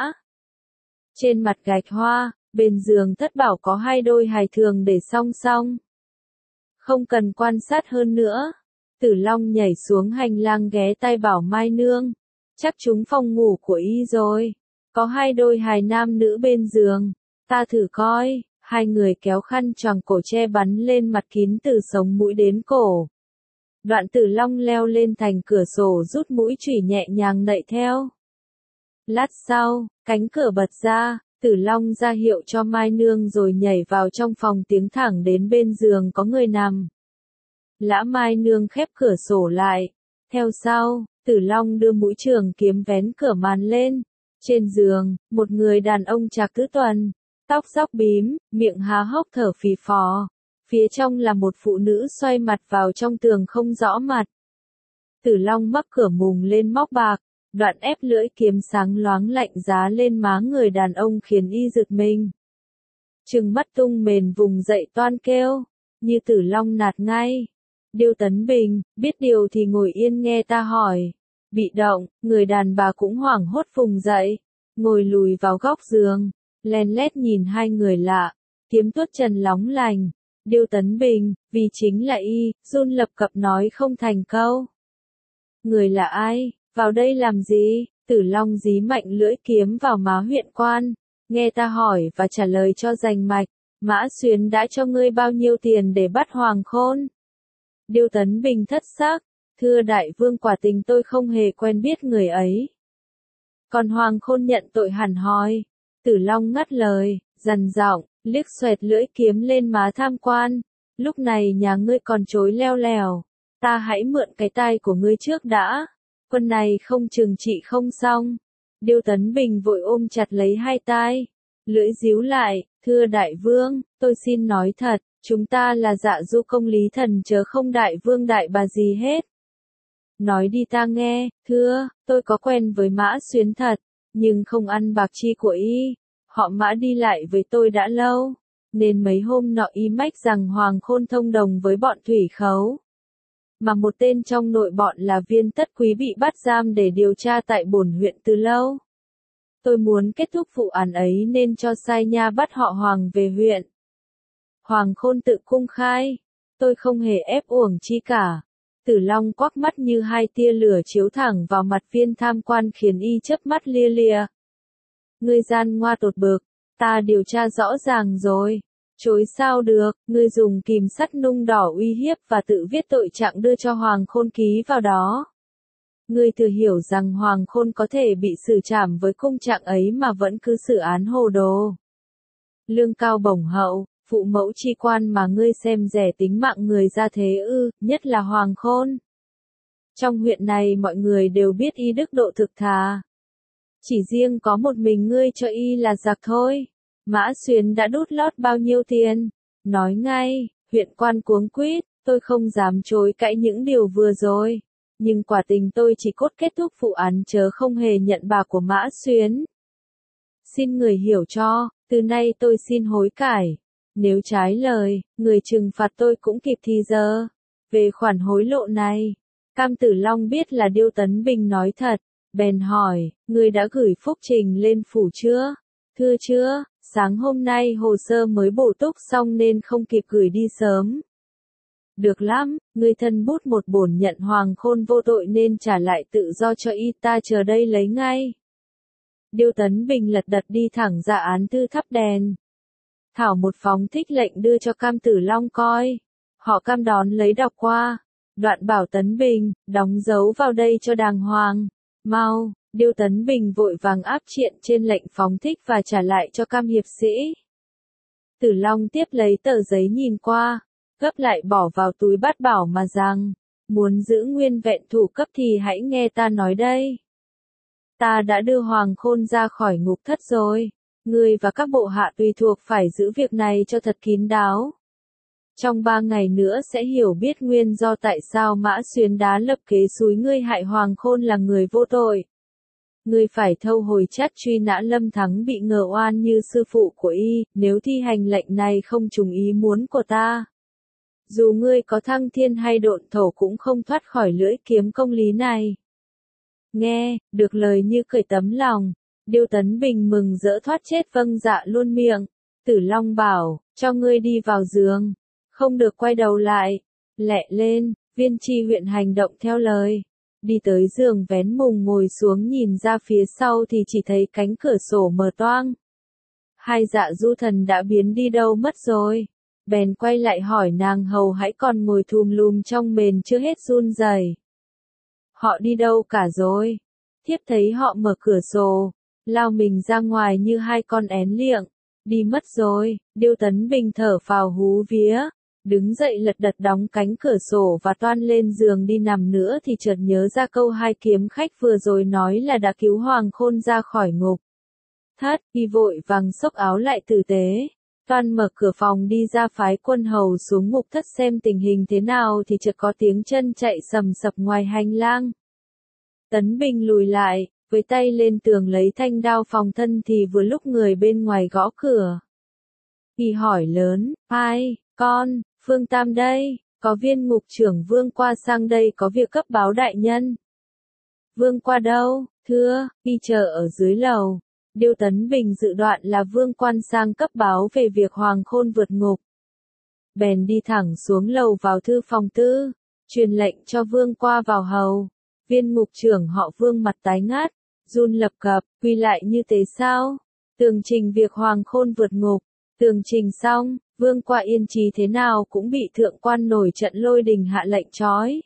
Trên mặt gạch hoa, bên giường thất bảo có hai đôi hài thường để song song. Không cần quan sát hơn nữa, Tử Long nhảy xuống hành lang ghé tai bảo Mai Nương, chắc chúng phòng ngủ của y rồi, có hai đôi hài nam nữ bên giường, ta thử coi. Hai người kéo khăn choàng cổ che bắn lên mặt kín từ sống mũi đến cổ. Đoạn Tử Long leo lên thành cửa sổ rút mũi chùy nhẹ nhàng nạy theo. Lát sau, cánh cửa bật ra, Tử Long ra hiệu cho Mai Nương rồi nhảy vào trong phòng tiến thẳng đến bên giường có người nằm. Lã Mai Nương khép cửa sổ lại. Theo sau, Tử Long đưa mũi trường kiếm vén cửa màn lên. Trên giường, một người đàn ông trạc tứ tuần, tóc róc bím, miệng há hốc thở phì phò. Phía trong là một phụ nữ xoay mặt vào trong tường không rõ mặt. Tử Long mắc cửa mùng lên móc bạc, đoạn ép lưỡi kiếm sáng loáng lạnh giá lên má người đàn ông khiến y giật mình. Trừng mắt tung mền vùng dậy toan kêu, như Tử Long nạt ngay. Điêu Tấn Bình, biết điều thì ngồi yên nghe ta hỏi. Bị động, người đàn bà cũng hoảng hốt vùng dậy, ngồi lùi vào góc giường, len lét nhìn hai người lạ, kiếm tuốt trần lóng lành. Điêu Tấn Bình, vì chính là y, run lập cập nói không thành câu. Người là ai, vào đây làm gì? Tử Long dí mạnh lưỡi kiếm vào má huyện quan, nghe ta hỏi và trả lời cho rành mạch. Mã Xuyến đã cho ngươi bao nhiêu tiền để bắt Hoàng Khôn? Điêu Tấn Bình thất xác, thưa đại vương, quả tình tôi không hề quen biết người ấy. Còn Hoàng Khôn nhận tội hẳn hoi. Tử Long ngắt lời, dằn giọng, liếc xoẹt lưỡi kiếm lên má tham quan. Lúc này nhà ngươi còn chối leo lèo, ta hãy mượn cái tai của ngươi trước đã. Quân này không trừng trị không xong. Điêu Tấn Bình vội ôm chặt lấy hai tai, lưỡi díu lại, thưa đại vương, tôi xin nói thật, chúng ta là Dạ Du công lý thần chớ không đại vương đại bà gì hết. Nói đi ta nghe, thưa, tôi có quen với Mã Xuyến thật, nhưng không ăn bạc chi của y. Họ Mã đi lại với tôi đã lâu, nên mấy hôm nọ y mách rằng Hoàng Khôn thông đồng với bọn thủy khấu. Mà một tên trong nội bọn là Viên Tất Quý bị bắt giam để điều tra tại bổn huyện từ lâu. Tôi muốn kết thúc vụ án ấy nên cho sai nha bắt họ Hoàng về huyện. Hoàng Khôn tự cung khai, tôi không hề ép uổng chi cả. Tử Long quắc mắt như hai tia lửa chiếu thẳng vào mặt viên tham quan khiến y chớp mắt lia lịa. Ngươi gian ngoa tột bực, ta điều tra rõ ràng rồi. Chối sao được, ngươi dùng kìm sắt nung đỏ uy hiếp và tự viết tội trạng đưa cho Hoàng Khôn ký vào đó. Ngươi tự hiểu rằng Hoàng Khôn có thể bị xử trảm với công trạng ấy mà vẫn cứ xử án hồ đồ. Lương cao bổng hậu, phụ mẫu chi quan mà ngươi xem rẻ tính mạng người ra thế ư, nhất là Hoàng Khôn. Trong huyện này mọi người đều biết y đức độ thực thà. Chỉ riêng có một mình ngươi cho y là giặc thôi. Mã Xuyến đã đút lót bao nhiêu tiền? Nói ngay, huyện quan cuống quýt, tôi không dám chối cãi những điều vừa rồi. Nhưng quả tình tôi chỉ cốt kết thúc vụ án chớ không hề nhận bạc của Mã Xuyến. Xin người hiểu cho, từ nay tôi xin hối cải. Nếu trái lời, người trừng phạt tôi cũng kịp thì giờ. Về khoản hối lộ này, Cam Tử Long biết là Điêu Tấn Bình nói thật, bèn hỏi, người đã gửi phúc trình lên phủ chưa? Thưa chưa, sáng hôm nay hồ sơ mới bổ túc xong nên không kịp gửi đi sớm. Được lắm, người thân bút một bổn nhận Hoàng Khôn vô tội nên trả lại tự do cho y, ta chờ đây lấy ngay. Điêu Tấn Bình lật đật đi thẳng ra án thư thắp đèn. Thảo một phóng thích lệnh đưa cho Cam Tử Long coi. Họ Cam đón lấy đọc qua. Đoạn bảo Tấn Bình, đóng dấu vào đây cho đàng hoàng. Mau, Điêu Tấn Bình vội vàng áp triện trên lệnh phóng thích và trả lại cho Cam hiệp sĩ. Tử Long tiếp lấy tờ giấy nhìn qua, gấp lại bỏ vào túi bát bảo mà rằng, muốn giữ nguyên vẹn thủ cấp thì hãy nghe ta nói đây. Ta đã đưa Hoàng Khôn ra khỏi ngục thất rồi, Ngươi và các bộ hạ tùy thuộc phải giữ việc này cho thật kín đáo. Trong 3 ngày nữa sẽ hiểu biết nguyên do tại sao Mã Xuyến đá lập kế xúi ngươi hại Hoàng Khôn là người vô tội. Ngươi phải thâu hồi chát truy nã Lâm Thắng bị ngờ oan như sư phụ của y, nếu thi hành lệnh này không trùng ý muốn của ta. Dù ngươi có thăng thiên hay độn thổ cũng không thoát khỏi lưỡi kiếm công lý này. Nghe, được lời như cởi tấm lòng, Điêu Tấn Bình mừng rỡ thoát chết vâng dạ luôn miệng. Tử Long bảo, cho ngươi đi vào giường, không được quay đầu lại. Lẹ lên, Viên Chi huyện hành động theo lời. Đi tới giường vén mùng ngồi xuống nhìn ra phía sau thì chỉ thấy cánh cửa sổ mở toang. Hai Dạ Du Thần đã biến đi đâu mất rồi. Bèn quay lại hỏi nàng hầu hãy còn ngồi thùm lùm trong mền chưa hết run rẩy. Họ đi đâu cả rồi? Thiếp thấy họ mở cửa sổ, lao mình ra ngoài như hai con én liệng. Đi mất rồi. Điêu Tấn Bình thở phào hú vía, đứng dậy lật đật đóng cánh cửa sổ và toan lên giường đi nằm nữa thì chợt nhớ ra câu hai kiếm khách vừa rồi nói là đã cứu Hoàng Khôn ra khỏi ngục thất. Y vội vàng xốc áo lại tử tế, toan mở cửa phòng đi ra phái quân hầu xuống ngục thất xem tình hình thế nào thì chợt có tiếng chân chạy sầm sập ngoài hành lang. Tấn Bình lùi lại, với tay lên tường lấy thanh đao phòng thân thì vừa lúc người bên ngoài gõ cửa. Y hỏi lớn, ai, con, Phương Tam đây, có viên ngục trưởng Vương qua sang đây có việc cấp báo đại nhân. Vương qua đâu, thưa, y chờ ở dưới lầu. Điêu Tấn Bình dự đoạn là Vương quan sang cấp báo về việc Hoàng Khôn vượt ngục. Bèn đi thẳng xuống lầu vào thư phòng tư, truyền lệnh cho Vương qua vào hầu. Viên ngục trưởng họ Vương mặt tái ngát, run lập cập, quy lại như thế sao? Tường trình việc Hoàng Khôn vượt ngục. Tường trình xong, Vương qua yên trí thế nào cũng bị thượng quan nổi trận lôi đình hạ lệnh trói.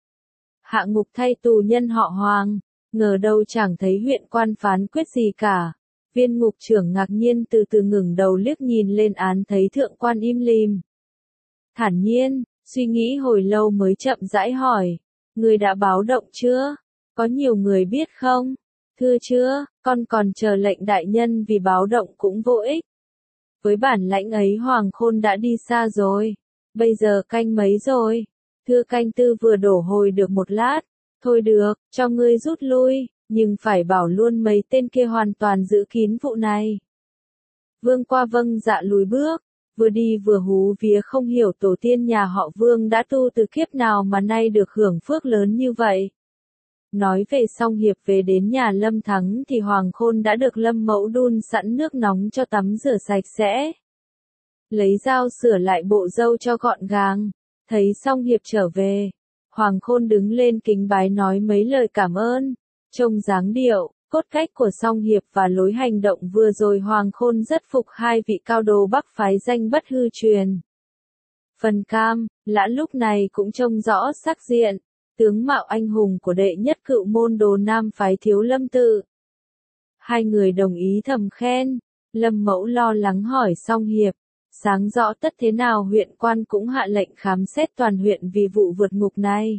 Hạ ngục thay tù nhân họ Hoàng, ngờ đâu chẳng thấy huyện quan phán quyết gì cả. Viên ngục trưởng ngạc nhiên từ từ ngẩng đầu liếc nhìn lên án thấy thượng quan im lìm. Thản nhiên, suy nghĩ hồi lâu mới chậm rãi hỏi, người đã báo động chưa? Có nhiều người biết không? Thưa chưa, con còn chờ lệnh đại nhân vì báo động cũng vô ích. Với bản lãnh ấy Hoàng Khôn đã đi xa rồi. Bây giờ canh mấy rồi? Thưa canh tư vừa đổ hồi được một lát. Thôi được, cho ngươi rút lui, nhưng phải bảo luôn mấy tên kia hoàn toàn giữ kín vụ này. Vương qua vâng dạ lùi bước, vừa đi vừa hú vía không hiểu tổ tiên nhà họ Vương đã tu từ kiếp nào mà nay được hưởng phước lớn như vậy. Nói về Song Hiệp về đến nhà Lâm Thắng thì Hoàng Khôn đã được Lâm Mẫu đun sẵn nước nóng cho tắm rửa sạch sẽ. Lấy dao sửa lại bộ râu cho gọn gàng, thấy Song Hiệp trở về. Hoàng Khôn đứng lên kính bái nói mấy lời cảm ơn. Trông dáng điệu, cốt cách của Song Hiệp và lối hành động vừa rồi Hoàng Khôn rất phục hai vị cao đồ Bắc phái danh bất hư truyền. Phần Cam, Lã lúc này cũng trông rõ sắc diện, tướng mạo anh hùng của đệ nhất cựu môn đồ Nam phái Thiếu Lâm tự. Hai người đồng ý thầm khen. Lâm Mẫu lo lắng hỏi Song Hiệp, sáng rõ tất thế nào huyện quan cũng hạ lệnh khám xét toàn huyện vì vụ vượt ngục này.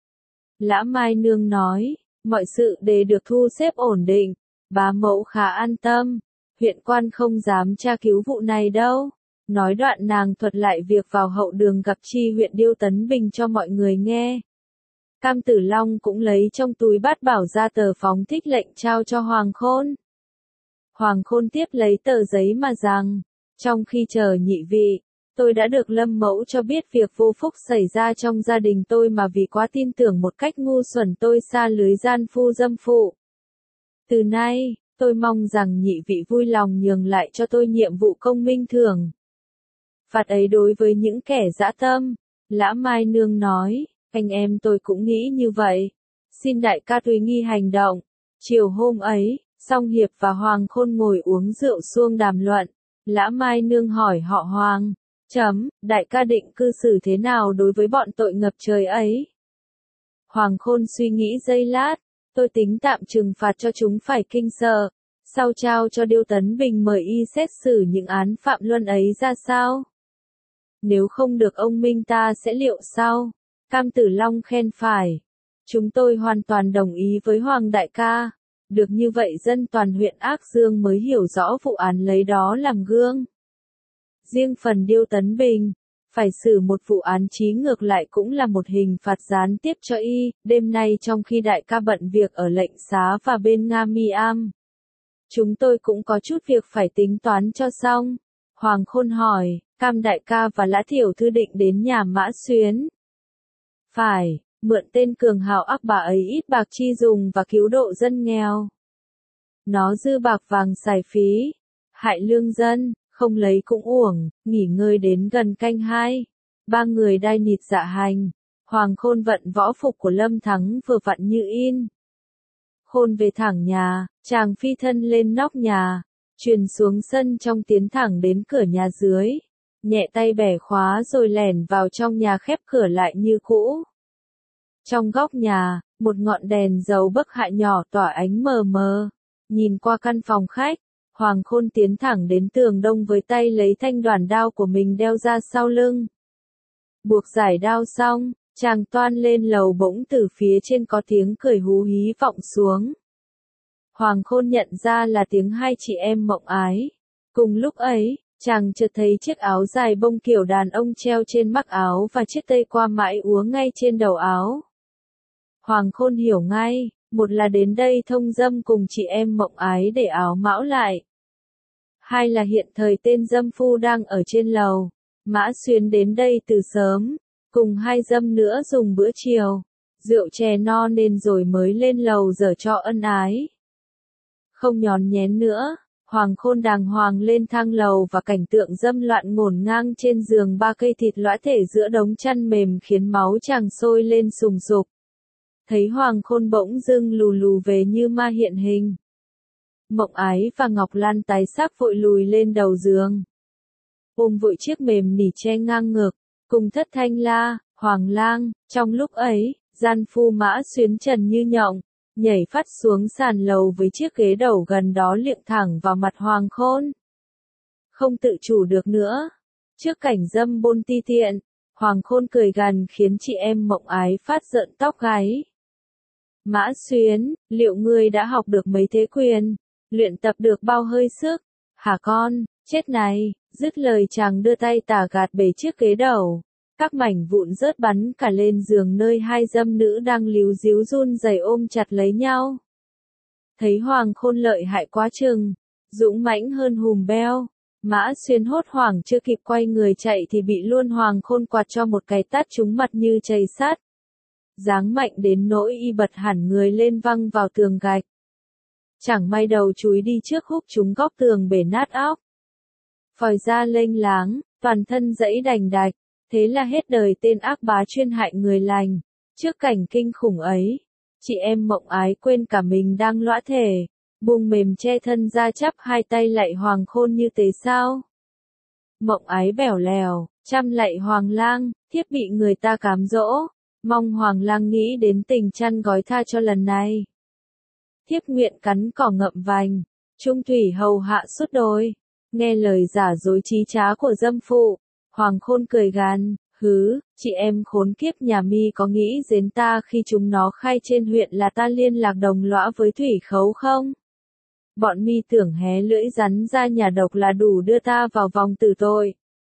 Lã Mai Nương nói, mọi sự đều được thu xếp ổn định, bá mẫu khá an tâm, huyện quan không dám tra cứu vụ này đâu. Nói đoạn nàng thuật lại việc vào hậu đường gặp chi huyện Điêu Tấn Bình cho mọi người nghe. Cam Tử Long cũng lấy trong túi bát bảo ra tờ phóng thích lệnh trao cho Hoàng Khôn. Hoàng Khôn tiếp lấy tờ giấy mà rằng, trong khi chờ nhị vị, tôi đã được Lâm Mẫu cho biết việc vô phúc xảy ra trong gia đình tôi mà vì quá tin tưởng một cách ngu xuẩn tôi sa lưới gian phu dâm phụ. Từ nay, tôi mong rằng nhị vị vui lòng nhường lại cho tôi nhiệm vụ công minh thường. Phạt ấy đối với những kẻ dã tâm. Lã Mai Nương nói, anh em tôi cũng nghĩ như vậy. Xin đại ca tùy nghi hành động. Chiều hôm ấy, Song Hiệp và Hoàng Khôn ngồi uống rượu xuông đàm luận. Lã Mai Nương hỏi họ Hoàng, đại ca định cư xử thế nào đối với bọn tội ngập trời ấy? Hoàng Khôn suy nghĩ giây lát, tôi tính tạm trừng phạt cho chúng phải kinh sợ, sau trao cho Điêu Tấn Bình mời y xét xử những án phạm luân ấy ra sao? Nếu không được ông Minh ta sẽ liệu sao? Cam Tử Long khen phải. Chúng tôi hoàn toàn đồng ý với Hoàng đại ca. Được như vậy dân toàn huyện Ác Dương mới hiểu rõ vụ án lấy đó làm gương. Riêng phần Điêu Tấn Bình, phải xử một vụ án chí ngược lại cũng là một hình phạt gián tiếp cho y. Đêm nay trong khi đại ca bận việc ở lệnh xá và bên Nga Mi Am, chúng tôi cũng có chút việc phải tính toán cho xong. Hoàng Khôn hỏi, Cam đại ca và Lã tiểu thư định đến nhà Mã Xuyến. Phải, mượn tên cường hào ác bà ấy ít bạc chi dùng và cứu độ dân nghèo. Nó dư bạc vàng xài phí, hại lương dân, không lấy cũng uổng. Nghỉ ngơi đến gần canh 2, ba người đai nịt dạ hành. Hoàng Khôn vận võ phục của Lâm Thắng vừa vặn như in. Khôn về thẳng nhà, chàng phi thân lên nóc nhà, truyền xuống sân trong tiến thẳng đến cửa nhà dưới. Nhẹ tay bẻ khóa rồi lẻn vào trong nhà khép cửa lại như cũ. Trong góc nhà, một ngọn đèn dầu bấc hạ nhỏ tỏa ánh mờ mờ. Nhìn qua căn phòng khách, Hoàng Khôn tiến thẳng đến tường đông với tay lấy thanh đoàn đao của mình đeo ra sau lưng. Buộc giải đao xong, chàng toan lên lầu bỗng từ phía trên có tiếng cười hú hí vọng xuống. Hoàng Khôn nhận ra là tiếng hai chị em Mộng Ái. Cùng lúc ấy, chàng chợt thấy chiếc áo dài bông kiểu đàn ông treo trên mắc áo và chiếc tây qua mãi úa ngay trên đầu áo. Hoàng Khôn hiểu ngay, một là đến đây thông dâm cùng chị em Mộng Ái để áo mão lại. Hai là hiện thời tên dâm phu đang ở trên lầu. Mã Xuyến đến đây từ sớm, cùng hai dâm nữa dùng bữa chiều. Rượu chè no nên rồi mới lên lầu giở cho ân ái. Không nhón nhén nữa, Hoàng Khôn đàng hoàng lên thang lầu và cảnh tượng dâm loạn ngổn ngang trên giường ba cây thịt lõa thể giữa đống chăn mềm khiến máu chàng sôi lên sùng sục. Thấy Hoàng Khôn bỗng dưng lù lù về như ma hiện hình. Mộng Ái và Ngọc Lan tái xác vội lùi lên đầu giường. Ôm vội chiếc mềm nỉ che ngang ngực, cùng thất thanh la, Hoàng lang. Trong lúc ấy, gian phu Mã Xuyến trần như nhộng, nhảy phát xuống sàn lầu với chiếc ghế đầu gần đó liệng thẳng vào mặt Hoàng Khôn. Không tự chủ được nữa. Trước cảnh dâm bôn ti tiện, Hoàng Khôn cười gằn khiến chị em Mộng Ái phát rợn tóc gáy. Mã Xuyến, liệu ngươi đã học được mấy thế quyền? Luyện tập được bao hơi sức? Hả con, chết này, dứt lời chàng đưa tay tả gạt bể chiếc ghế đầu. Các mảnh vụn rớt bắn cả lên giường nơi hai dâm nữ đang líu díu run rẩy ôm chặt lấy nhau. Thấy Hoàng Khôn lợi hại quá chừng, dũng mãnh hơn hùm beo. Mã Xuyến hốt hoảng chưa kịp quay người chạy thì bị luôn Hoàng Khôn quạt cho một cái tát trúng mặt như chày sắt. Giáng mạnh đến nỗi y bật hẳn người lên văng vào tường gạch. Chẳng may đầu chúi đi trước húc trúng góc tường bể nát óc. Phòi ra lênh láng, toàn thân dẫy đành đạch, thế là hết đời tên ác bá chuyên hại người lành. Trước cảnh kinh khủng ấy, chị em Mộng Ái quên cả mình đang lõa thể, buông mềm che thân ra chắp hai tay lạy Hoàng Khôn như thế sao. Mộng Ái bẻo lèo, chăm lạy Hoàng lang, thiếp bị người ta cám dỗ, mong Hoàng lang nghĩ đến tình chăn gói tha cho lần này. Thiếp nguyện cắn cỏ ngậm vành, trung thủy hầu hạ suốt đôi. Nghe lời giả dối trí trá của dâm phụ, Hoàng Khôn cười gằn, hứ, chị em khốn kiếp nhà mi có nghĩ đến ta khi chúng nó khai trên huyện là ta liên lạc đồng lõa với thủy khấu không? Bọn mi tưởng hé lưỡi rắn ra nhà độc là đủ đưa ta vào vòng tử tội.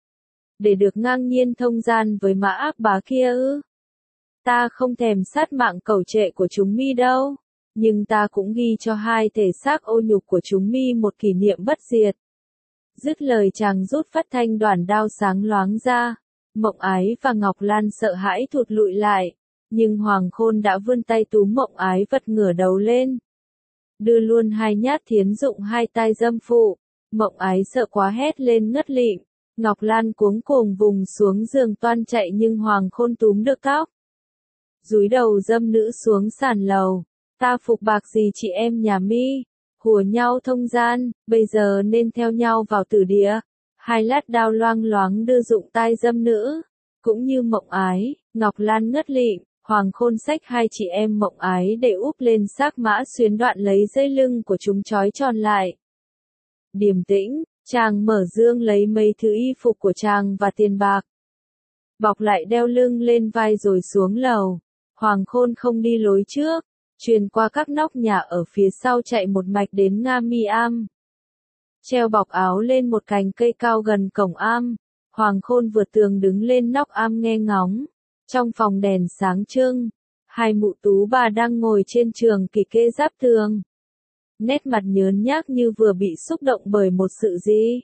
Để được ngang nhiên thông gian với Mã ác bá kia ư? Ta không thèm sát mạng cẩu trệ của chúng mi đâu. Nhưng ta cũng ghi cho hai thể xác ô nhục của chúng mi một kỷ niệm bất diệt. Dứt lời chàng rút phát thanh đoàn đao sáng loáng ra. Mộng Ái và Ngọc Lan sợ hãi thụt lùi lại. Nhưng Hoàng Khôn đã vươn tay túm Mộng Ái vật ngửa đầu lên. Đưa luôn hai nhát thiến dụng hai tay dâm phụ. Mộng Ái sợ quá hét lên ngất lịm. Ngọc Lan cuống cuồng vùng xuống giường toan chạy nhưng Hoàng Khôn túm được tóc. Dúi đầu dâm nữ xuống sàn lầu. Ta phục bạc gì chị em nhà mi, hùa nhau thông gian, bây giờ nên theo nhau vào tử địa. Hai lát đao loang loáng đưa dụng tai dâm nữ, cũng như Mộng Ái, Ngọc Lan ngất lịm, Hoàng Khôn xách hai chị em Mộng Ái để úp lên xác Mã Xuyến đoạn lấy dây lưng của chúng trói tròn lại. Điềm tĩnh, chàng mở dương lấy mấy thứ y phục của chàng và tiền bạc. Bọc lại đeo lưng lên vai rồi xuống lầu. Hoàng Khôn không đi lối trước. truyền qua các nóc nhà ở phía sau chạy một mạch đến Nga Mi Am. Treo bọc áo lên một cành cây cao gần cổng am, Hoàng Khôn vượt tường đứng lên nóc am nghe ngóng. Trong phòng đèn sáng trưng, hai mụ tú bà đang ngồi trên trường kỷ kê giáp tường. Nét mặt nhớn nhác như vừa bị xúc động bởi một sự gì.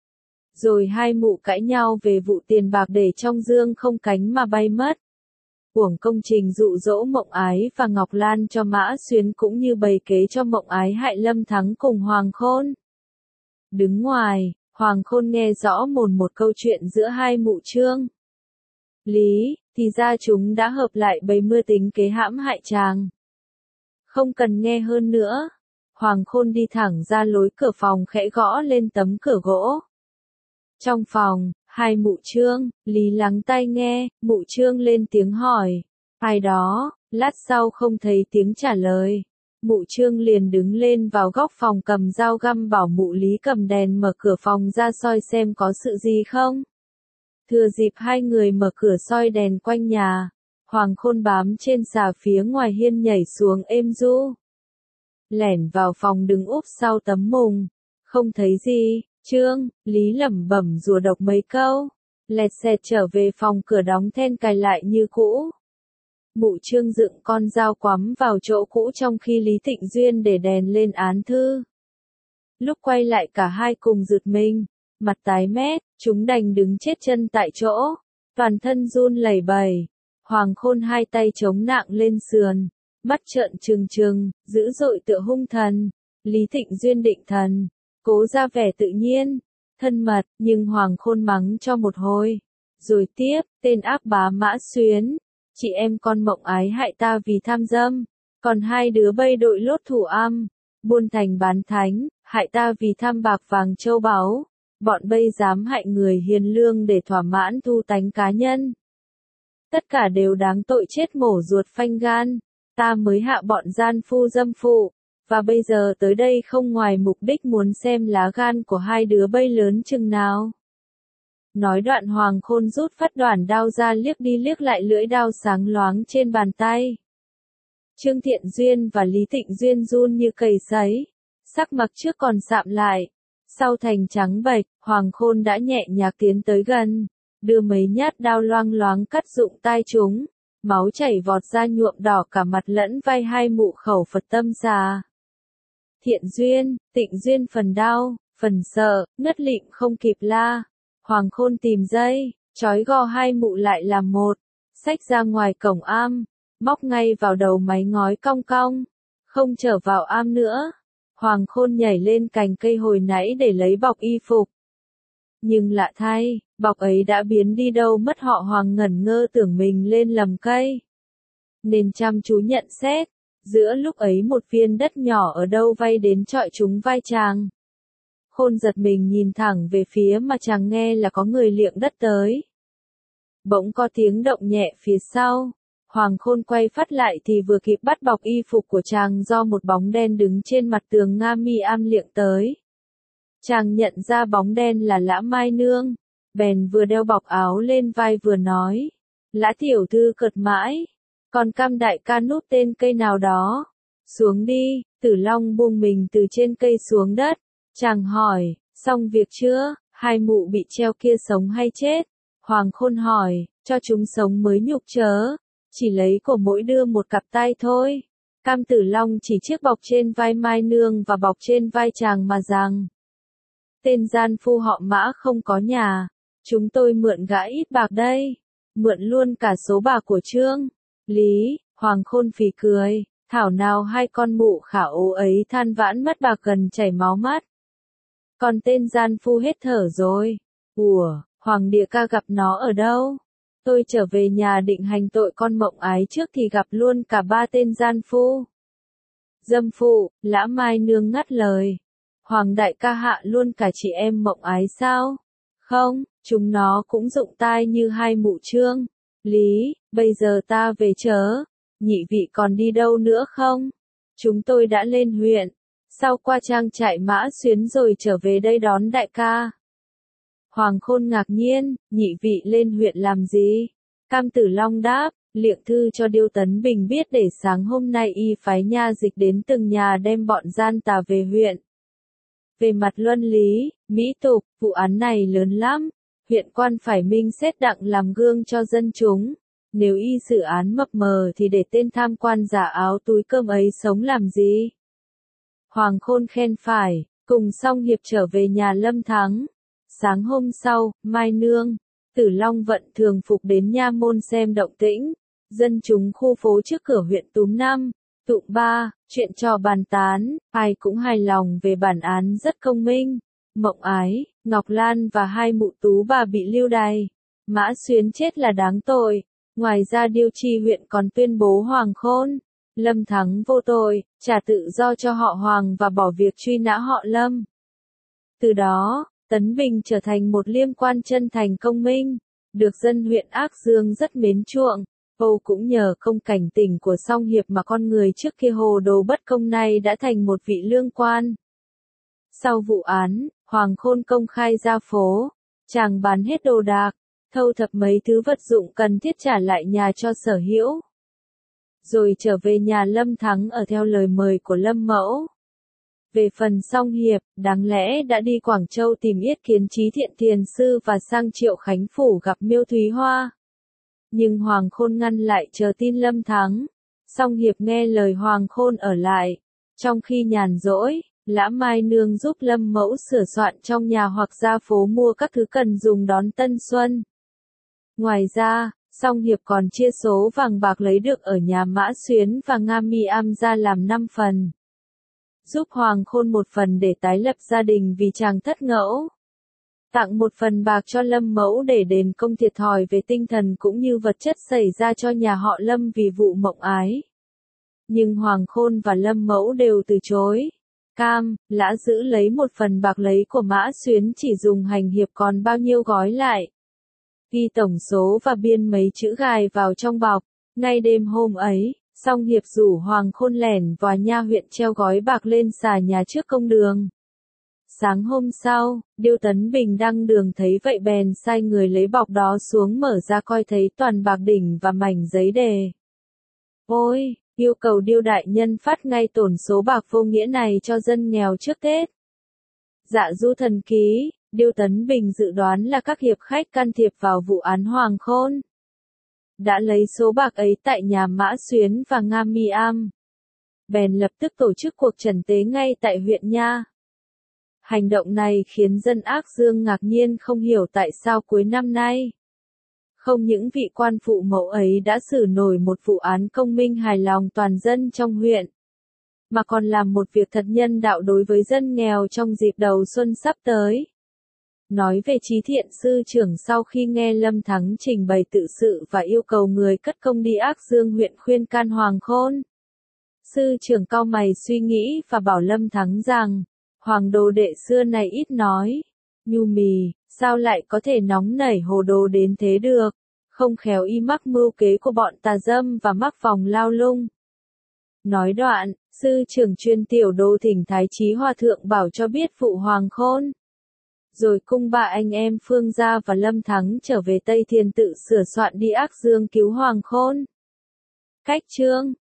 Rồi hai mụ cãi nhau về vụ tiền bạc để trong dương không cánh mà bay mất. Uổng công trình dụ dỗ Mộng Ái và Ngọc Lan cho Mã Xuyến cũng như bày kế cho Mộng Ái hại Lâm Thắng cùng Hoàng Khôn. Đứng ngoài, Hoàng Khôn nghe rõ một câu chuyện giữa hai mụ Trương Lý, thì ra chúng đã hợp lại bày mưu tính kế hãm hại chàng. Không cần nghe hơn nữa, Hoàng Khôn đi thẳng ra lối cửa phòng khẽ gõ lên tấm cửa gỗ. Trong phòng, hai mụ Trương Lý lắng tai nghe, mụ Trương lên tiếng hỏi, ai đó, lát sau không thấy tiếng trả lời. Mụ Trương liền đứng lên vào góc phòng cầm dao găm bảo mụ Lý cầm đèn mở cửa phòng ra soi xem có sự gì không. Thừa dịp hai người mở cửa soi đèn quanh nhà, Hoàng Khôn bám trên xà phía ngoài hiên nhảy xuống êm du. Lẻn vào phòng đứng úp sau tấm mùng, không thấy gì, Trương Lý lẩm bẩm rùa độc mấy câu, lẹt xẹt trở về phòng cửa đóng then cài lại như cũ. Mụ Trương dựng con dao quắm vào chỗ cũ trong khi Lý Thịnh Duyên để đèn lên án thư. Lúc quay lại cả hai cùng giật mình, mặt tái mét, chúng đành đứng chết chân tại chỗ, toàn thân run lẩy bẩy. Hoàng Khôn hai tay chống nạng lên sườn, mắt trợn trừng trừng, dữ dội tựa hung thần. Lý Thịnh Duyên định thần, cố ra vẻ tự nhiên, thân mật, nhưng Hoàng Khôn mắng cho một hồi. Rồi tiếp, tên ác bá Mã Xuyến, chị em con Mộng Ái hại ta vì tham dâm, còn hai đứa bây đội lốt thủ am, buôn thành bán thánh, hại ta vì tham bạc vàng châu báu. Bọn bây dám hại người hiền lương để thỏa mãn thu tánh cá nhân. Tất cả đều đáng tội chết mổ ruột phanh gan, ta mới hạ bọn gian phu dâm phụ, và bây giờ tới đây không ngoài mục đích muốn xem lá gan của hai đứa bây lớn chừng nào. Nói đoạn Hoàng Khôn rút phát đoản đao ra liếc đi liếc lại lưỡi đao sáng loáng trên bàn tay. Trương Thiện Duyên và Lý Thịnh Duyên run như cầy sấy, sắc mặt trước còn sạm lại, sau thành trắng bệch. Hoàng Khôn đã nhẹ nhàng tiến tới gần, đưa mấy nhát đao loang loáng cắt rụng tai chúng, máu chảy vọt ra nhuộm đỏ cả mặt lẫn vai hai mụ khẩu Phật tâm xà. Thiện Duyên, Tịnh Duyên phần đau, phần sợ, ngất lịm không kịp la. Hoàng Khôn tìm dây, trói gò hai mụ lại làm một, xách ra ngoài cổng am, móc ngay vào đầu máy ngói cong cong, không trở vào am nữa. Hoàng Khôn nhảy lên cành cây hồi nãy để lấy bọc y phục. Nhưng lạ thay, bọc ấy đã biến đi đâu mất. Họ Hoàng ngẩn ngơ tưởng mình lên lầm cây, nên chăm chú nhận xét. Giữa lúc ấy một viên đất nhỏ ở đâu vay đến chọi trúng vai chàng. Khôn giật mình nhìn thẳng về phía mà chàng nghe là có người liệng đất tới. Bỗng có tiếng động nhẹ phía sau. Hoàng Khôn quay phát lại thì vừa kịp bắt bọc y phục của chàng do một bóng đen đứng trên mặt tường Nga Mi Am liệng tới. Chàng nhận ra bóng đen là Lã Mai Nương, bèn vừa đeo bọc áo lên vai vừa nói. Lã tiểu thư cợt mãi, còn Cam đại ca núp tên cây nào đó. Xuống đi. Tử Long buông mình từ trên cây xuống đất. Chàng hỏi, xong việc chưa, hai mụ bị treo kia sống hay chết? Hoàng Khôn hỏi, cho chúng sống mới nhục chớ, chỉ lấy của mỗi đứa một cặp tay thôi. Cam Tử Long chỉ chiếc bọc trên vai Mai Nương và bọc trên vai chàng mà rằng. Tên gian phu họ Mã không có nhà, chúng tôi mượn gã ít bạc đây, mượn luôn cả số bạc của Trương Lý. Hoàng Khôn phì cười, thảo nào hai con mụ khả ố ấy than vãn mất bạc gần chảy máu mắt. Còn tên gian phu hết thở rồi. Ủa, Hoàng địa ca gặp nó ở đâu? Tôi trở về nhà định hành tội con Mộng Ái trước thì gặp luôn cả ba tên gian phu. Dâm phụ, Lã Mai Nương ngắt lời. Hoàng đại ca hạ luôn cả chị em Mộng Ái sao? Không, chúng nó cũng rụng tai như hai mụ Trương Lý. Bây giờ ta về chớ, nhị vị còn đi đâu nữa không? Chúng tôi đã lên huyện, sau qua trang trại Mã Xuyến rồi trở về đây đón đại ca. Hoàng Khôn ngạc nhiên, nhị vị lên huyện làm gì? Cam Tử Long đáp, liệng thư cho Điêu Tấn Bình biết để sáng hôm nay y phái nha dịch đến từng nhà đem bọn gian tà về huyện. Về mặt luân lý, mỹ tục, vụ án này lớn lắm, huyện quan phải minh xét đặng làm gương cho dân chúng. Nếu y xử án mập mờ thì để tên tham quan giả áo túi cơm ấy sống làm gì? Hoàng Khôn khen phải, cùng Song Hiệp trở về nhà Lâm Thắng. Sáng hôm sau, Mai Nương, Tử Long vận thường phục đến nha môn xem động tĩnh. Dân chúng khu phố trước cửa huyện túm năm, tụng ba, chuyện trò bàn tán, ai cũng hài lòng về bản án rất công minh. Mộng Ái, Ngọc Lan và hai mụ tú bà bị lưu đày. Mã Xuyến chết là đáng tội. Ngoài ra Điêu Chi huyện còn tuyên bố Hoàng Khôn, Lâm Thắng vô tội, trả tự do cho họ Hoàng và bỏ việc truy nã họ Lâm. Từ đó, Tấn Bình trở thành một liêm quan chân thành công minh, được dân huyện Ác Dương rất mến chuộng. Âu cũng nhờ công cảnh tỉnh của Song Hiệp mà con người trước kia hồ đồ bất công này đã thành một vị lương quan. Sau vụ án, Hoàng Khôn công khai ra phố, chàng bán hết đồ đạc, thâu thập mấy thứ vật dụng cần thiết trả lại nhà cho sở hữu. Rồi trở về nhà Lâm Thắng ở theo lời mời của Lâm Mẫu. Về phần Song Hiệp, đáng lẽ đã đi Quảng Châu tìm Yết Kiến Chí Thiện Thiền Sư và sang Triệu Khánh Phủ gặp Miêu Thúy Hoa. Nhưng Hoàng Khôn ngăn lại chờ tin Lâm Thắng. Song Hiệp nghe lời Hoàng Khôn ở lại. Trong khi nhàn rỗi, Lã Mai Nương giúp Lâm Mẫu sửa soạn trong nhà hoặc ra phố mua các thứ cần dùng đón Tân Xuân. Ngoài ra, Song Hiệp còn chia số vàng bạc lấy được ở nhà Mã Xuyến và Nga Mi Am ra làm 5 phần. Giúp Hoàng Khôn một phần để tái lập gia đình vì chàng thất ngẫu. Tặng một phần bạc cho Lâm Mẫu để đền công thiệt thòi về tinh thần cũng như vật chất xảy ra cho nhà họ Lâm vì vụ Mộng Ái. Nhưng Hoàng Khôn và Lâm Mẫu đều từ chối. Cam, Lã giữ lấy một phần bạc lấy của Mã Xuyến chỉ dùng hành hiệp còn bao nhiêu gói lại. Ghi tổng số và biên mấy chữ gài vào trong bọc. Ngay đêm hôm ấy, Song Hiệp rủ Hoàng Khôn lẻn vào nha huyện treo gói bạc lên xà nhà trước công đường. Sáng hôm sau, Điêu Tấn Bình đăng đường thấy vậy bèn sai người lấy bọc đó xuống mở ra coi thấy toàn bạc đỉnh và mảnh giấy đề. Ôi, yêu cầu Điêu đại nhân phát ngay tổn số bạc vô nghĩa này cho dân nghèo trước Tết. Dạ du thần ký, Điêu Tấn Bình dự đoán là các hiệp khách can thiệp vào vụ án Hoàng Khôn. Đã lấy số bạc ấy tại nhà Mã Xuyến và Nga Mi Am. Bèn lập tức tổ chức cuộc trần tế ngay tại huyện Nha. Hành động này khiến dân Ác Dương ngạc nhiên không hiểu tại sao cuối năm nay. Không những vị quan phụ mẫu ấy đã xử nổi một vụ án công minh hài lòng toàn dân trong huyện, mà còn làm một việc thật nhân đạo đối với dân nghèo trong dịp đầu xuân sắp tới. Nói về Chí Thiện sư trưởng sau khi nghe Lâm Thắng trình bày tự sự và yêu cầu người cất công đi Ác Dương huyện khuyên can Hoàng Khôn. Sư trưởng cau mày suy nghĩ và bảo Lâm Thắng rằng, Hoàng đồ đệ xưa này ít nói, nhu mì, sao lại có thể nóng nảy hồ đồ đến thế được, không khéo y mắc mưu kế của bọn tà dâm và mắc vòng lao lung. Nói đoạn, sư trưởng chuyên tiểu đô thỉnh Thái Chí Hòa Thượng bảo cho biết vụ Hoàng Khôn. Rồi cung ba anh em Phương Gia và Lâm Thắng trở về Tây Thiên tự sửa soạn đi Ác Dương cứu Hoàng Khôn. Cách chương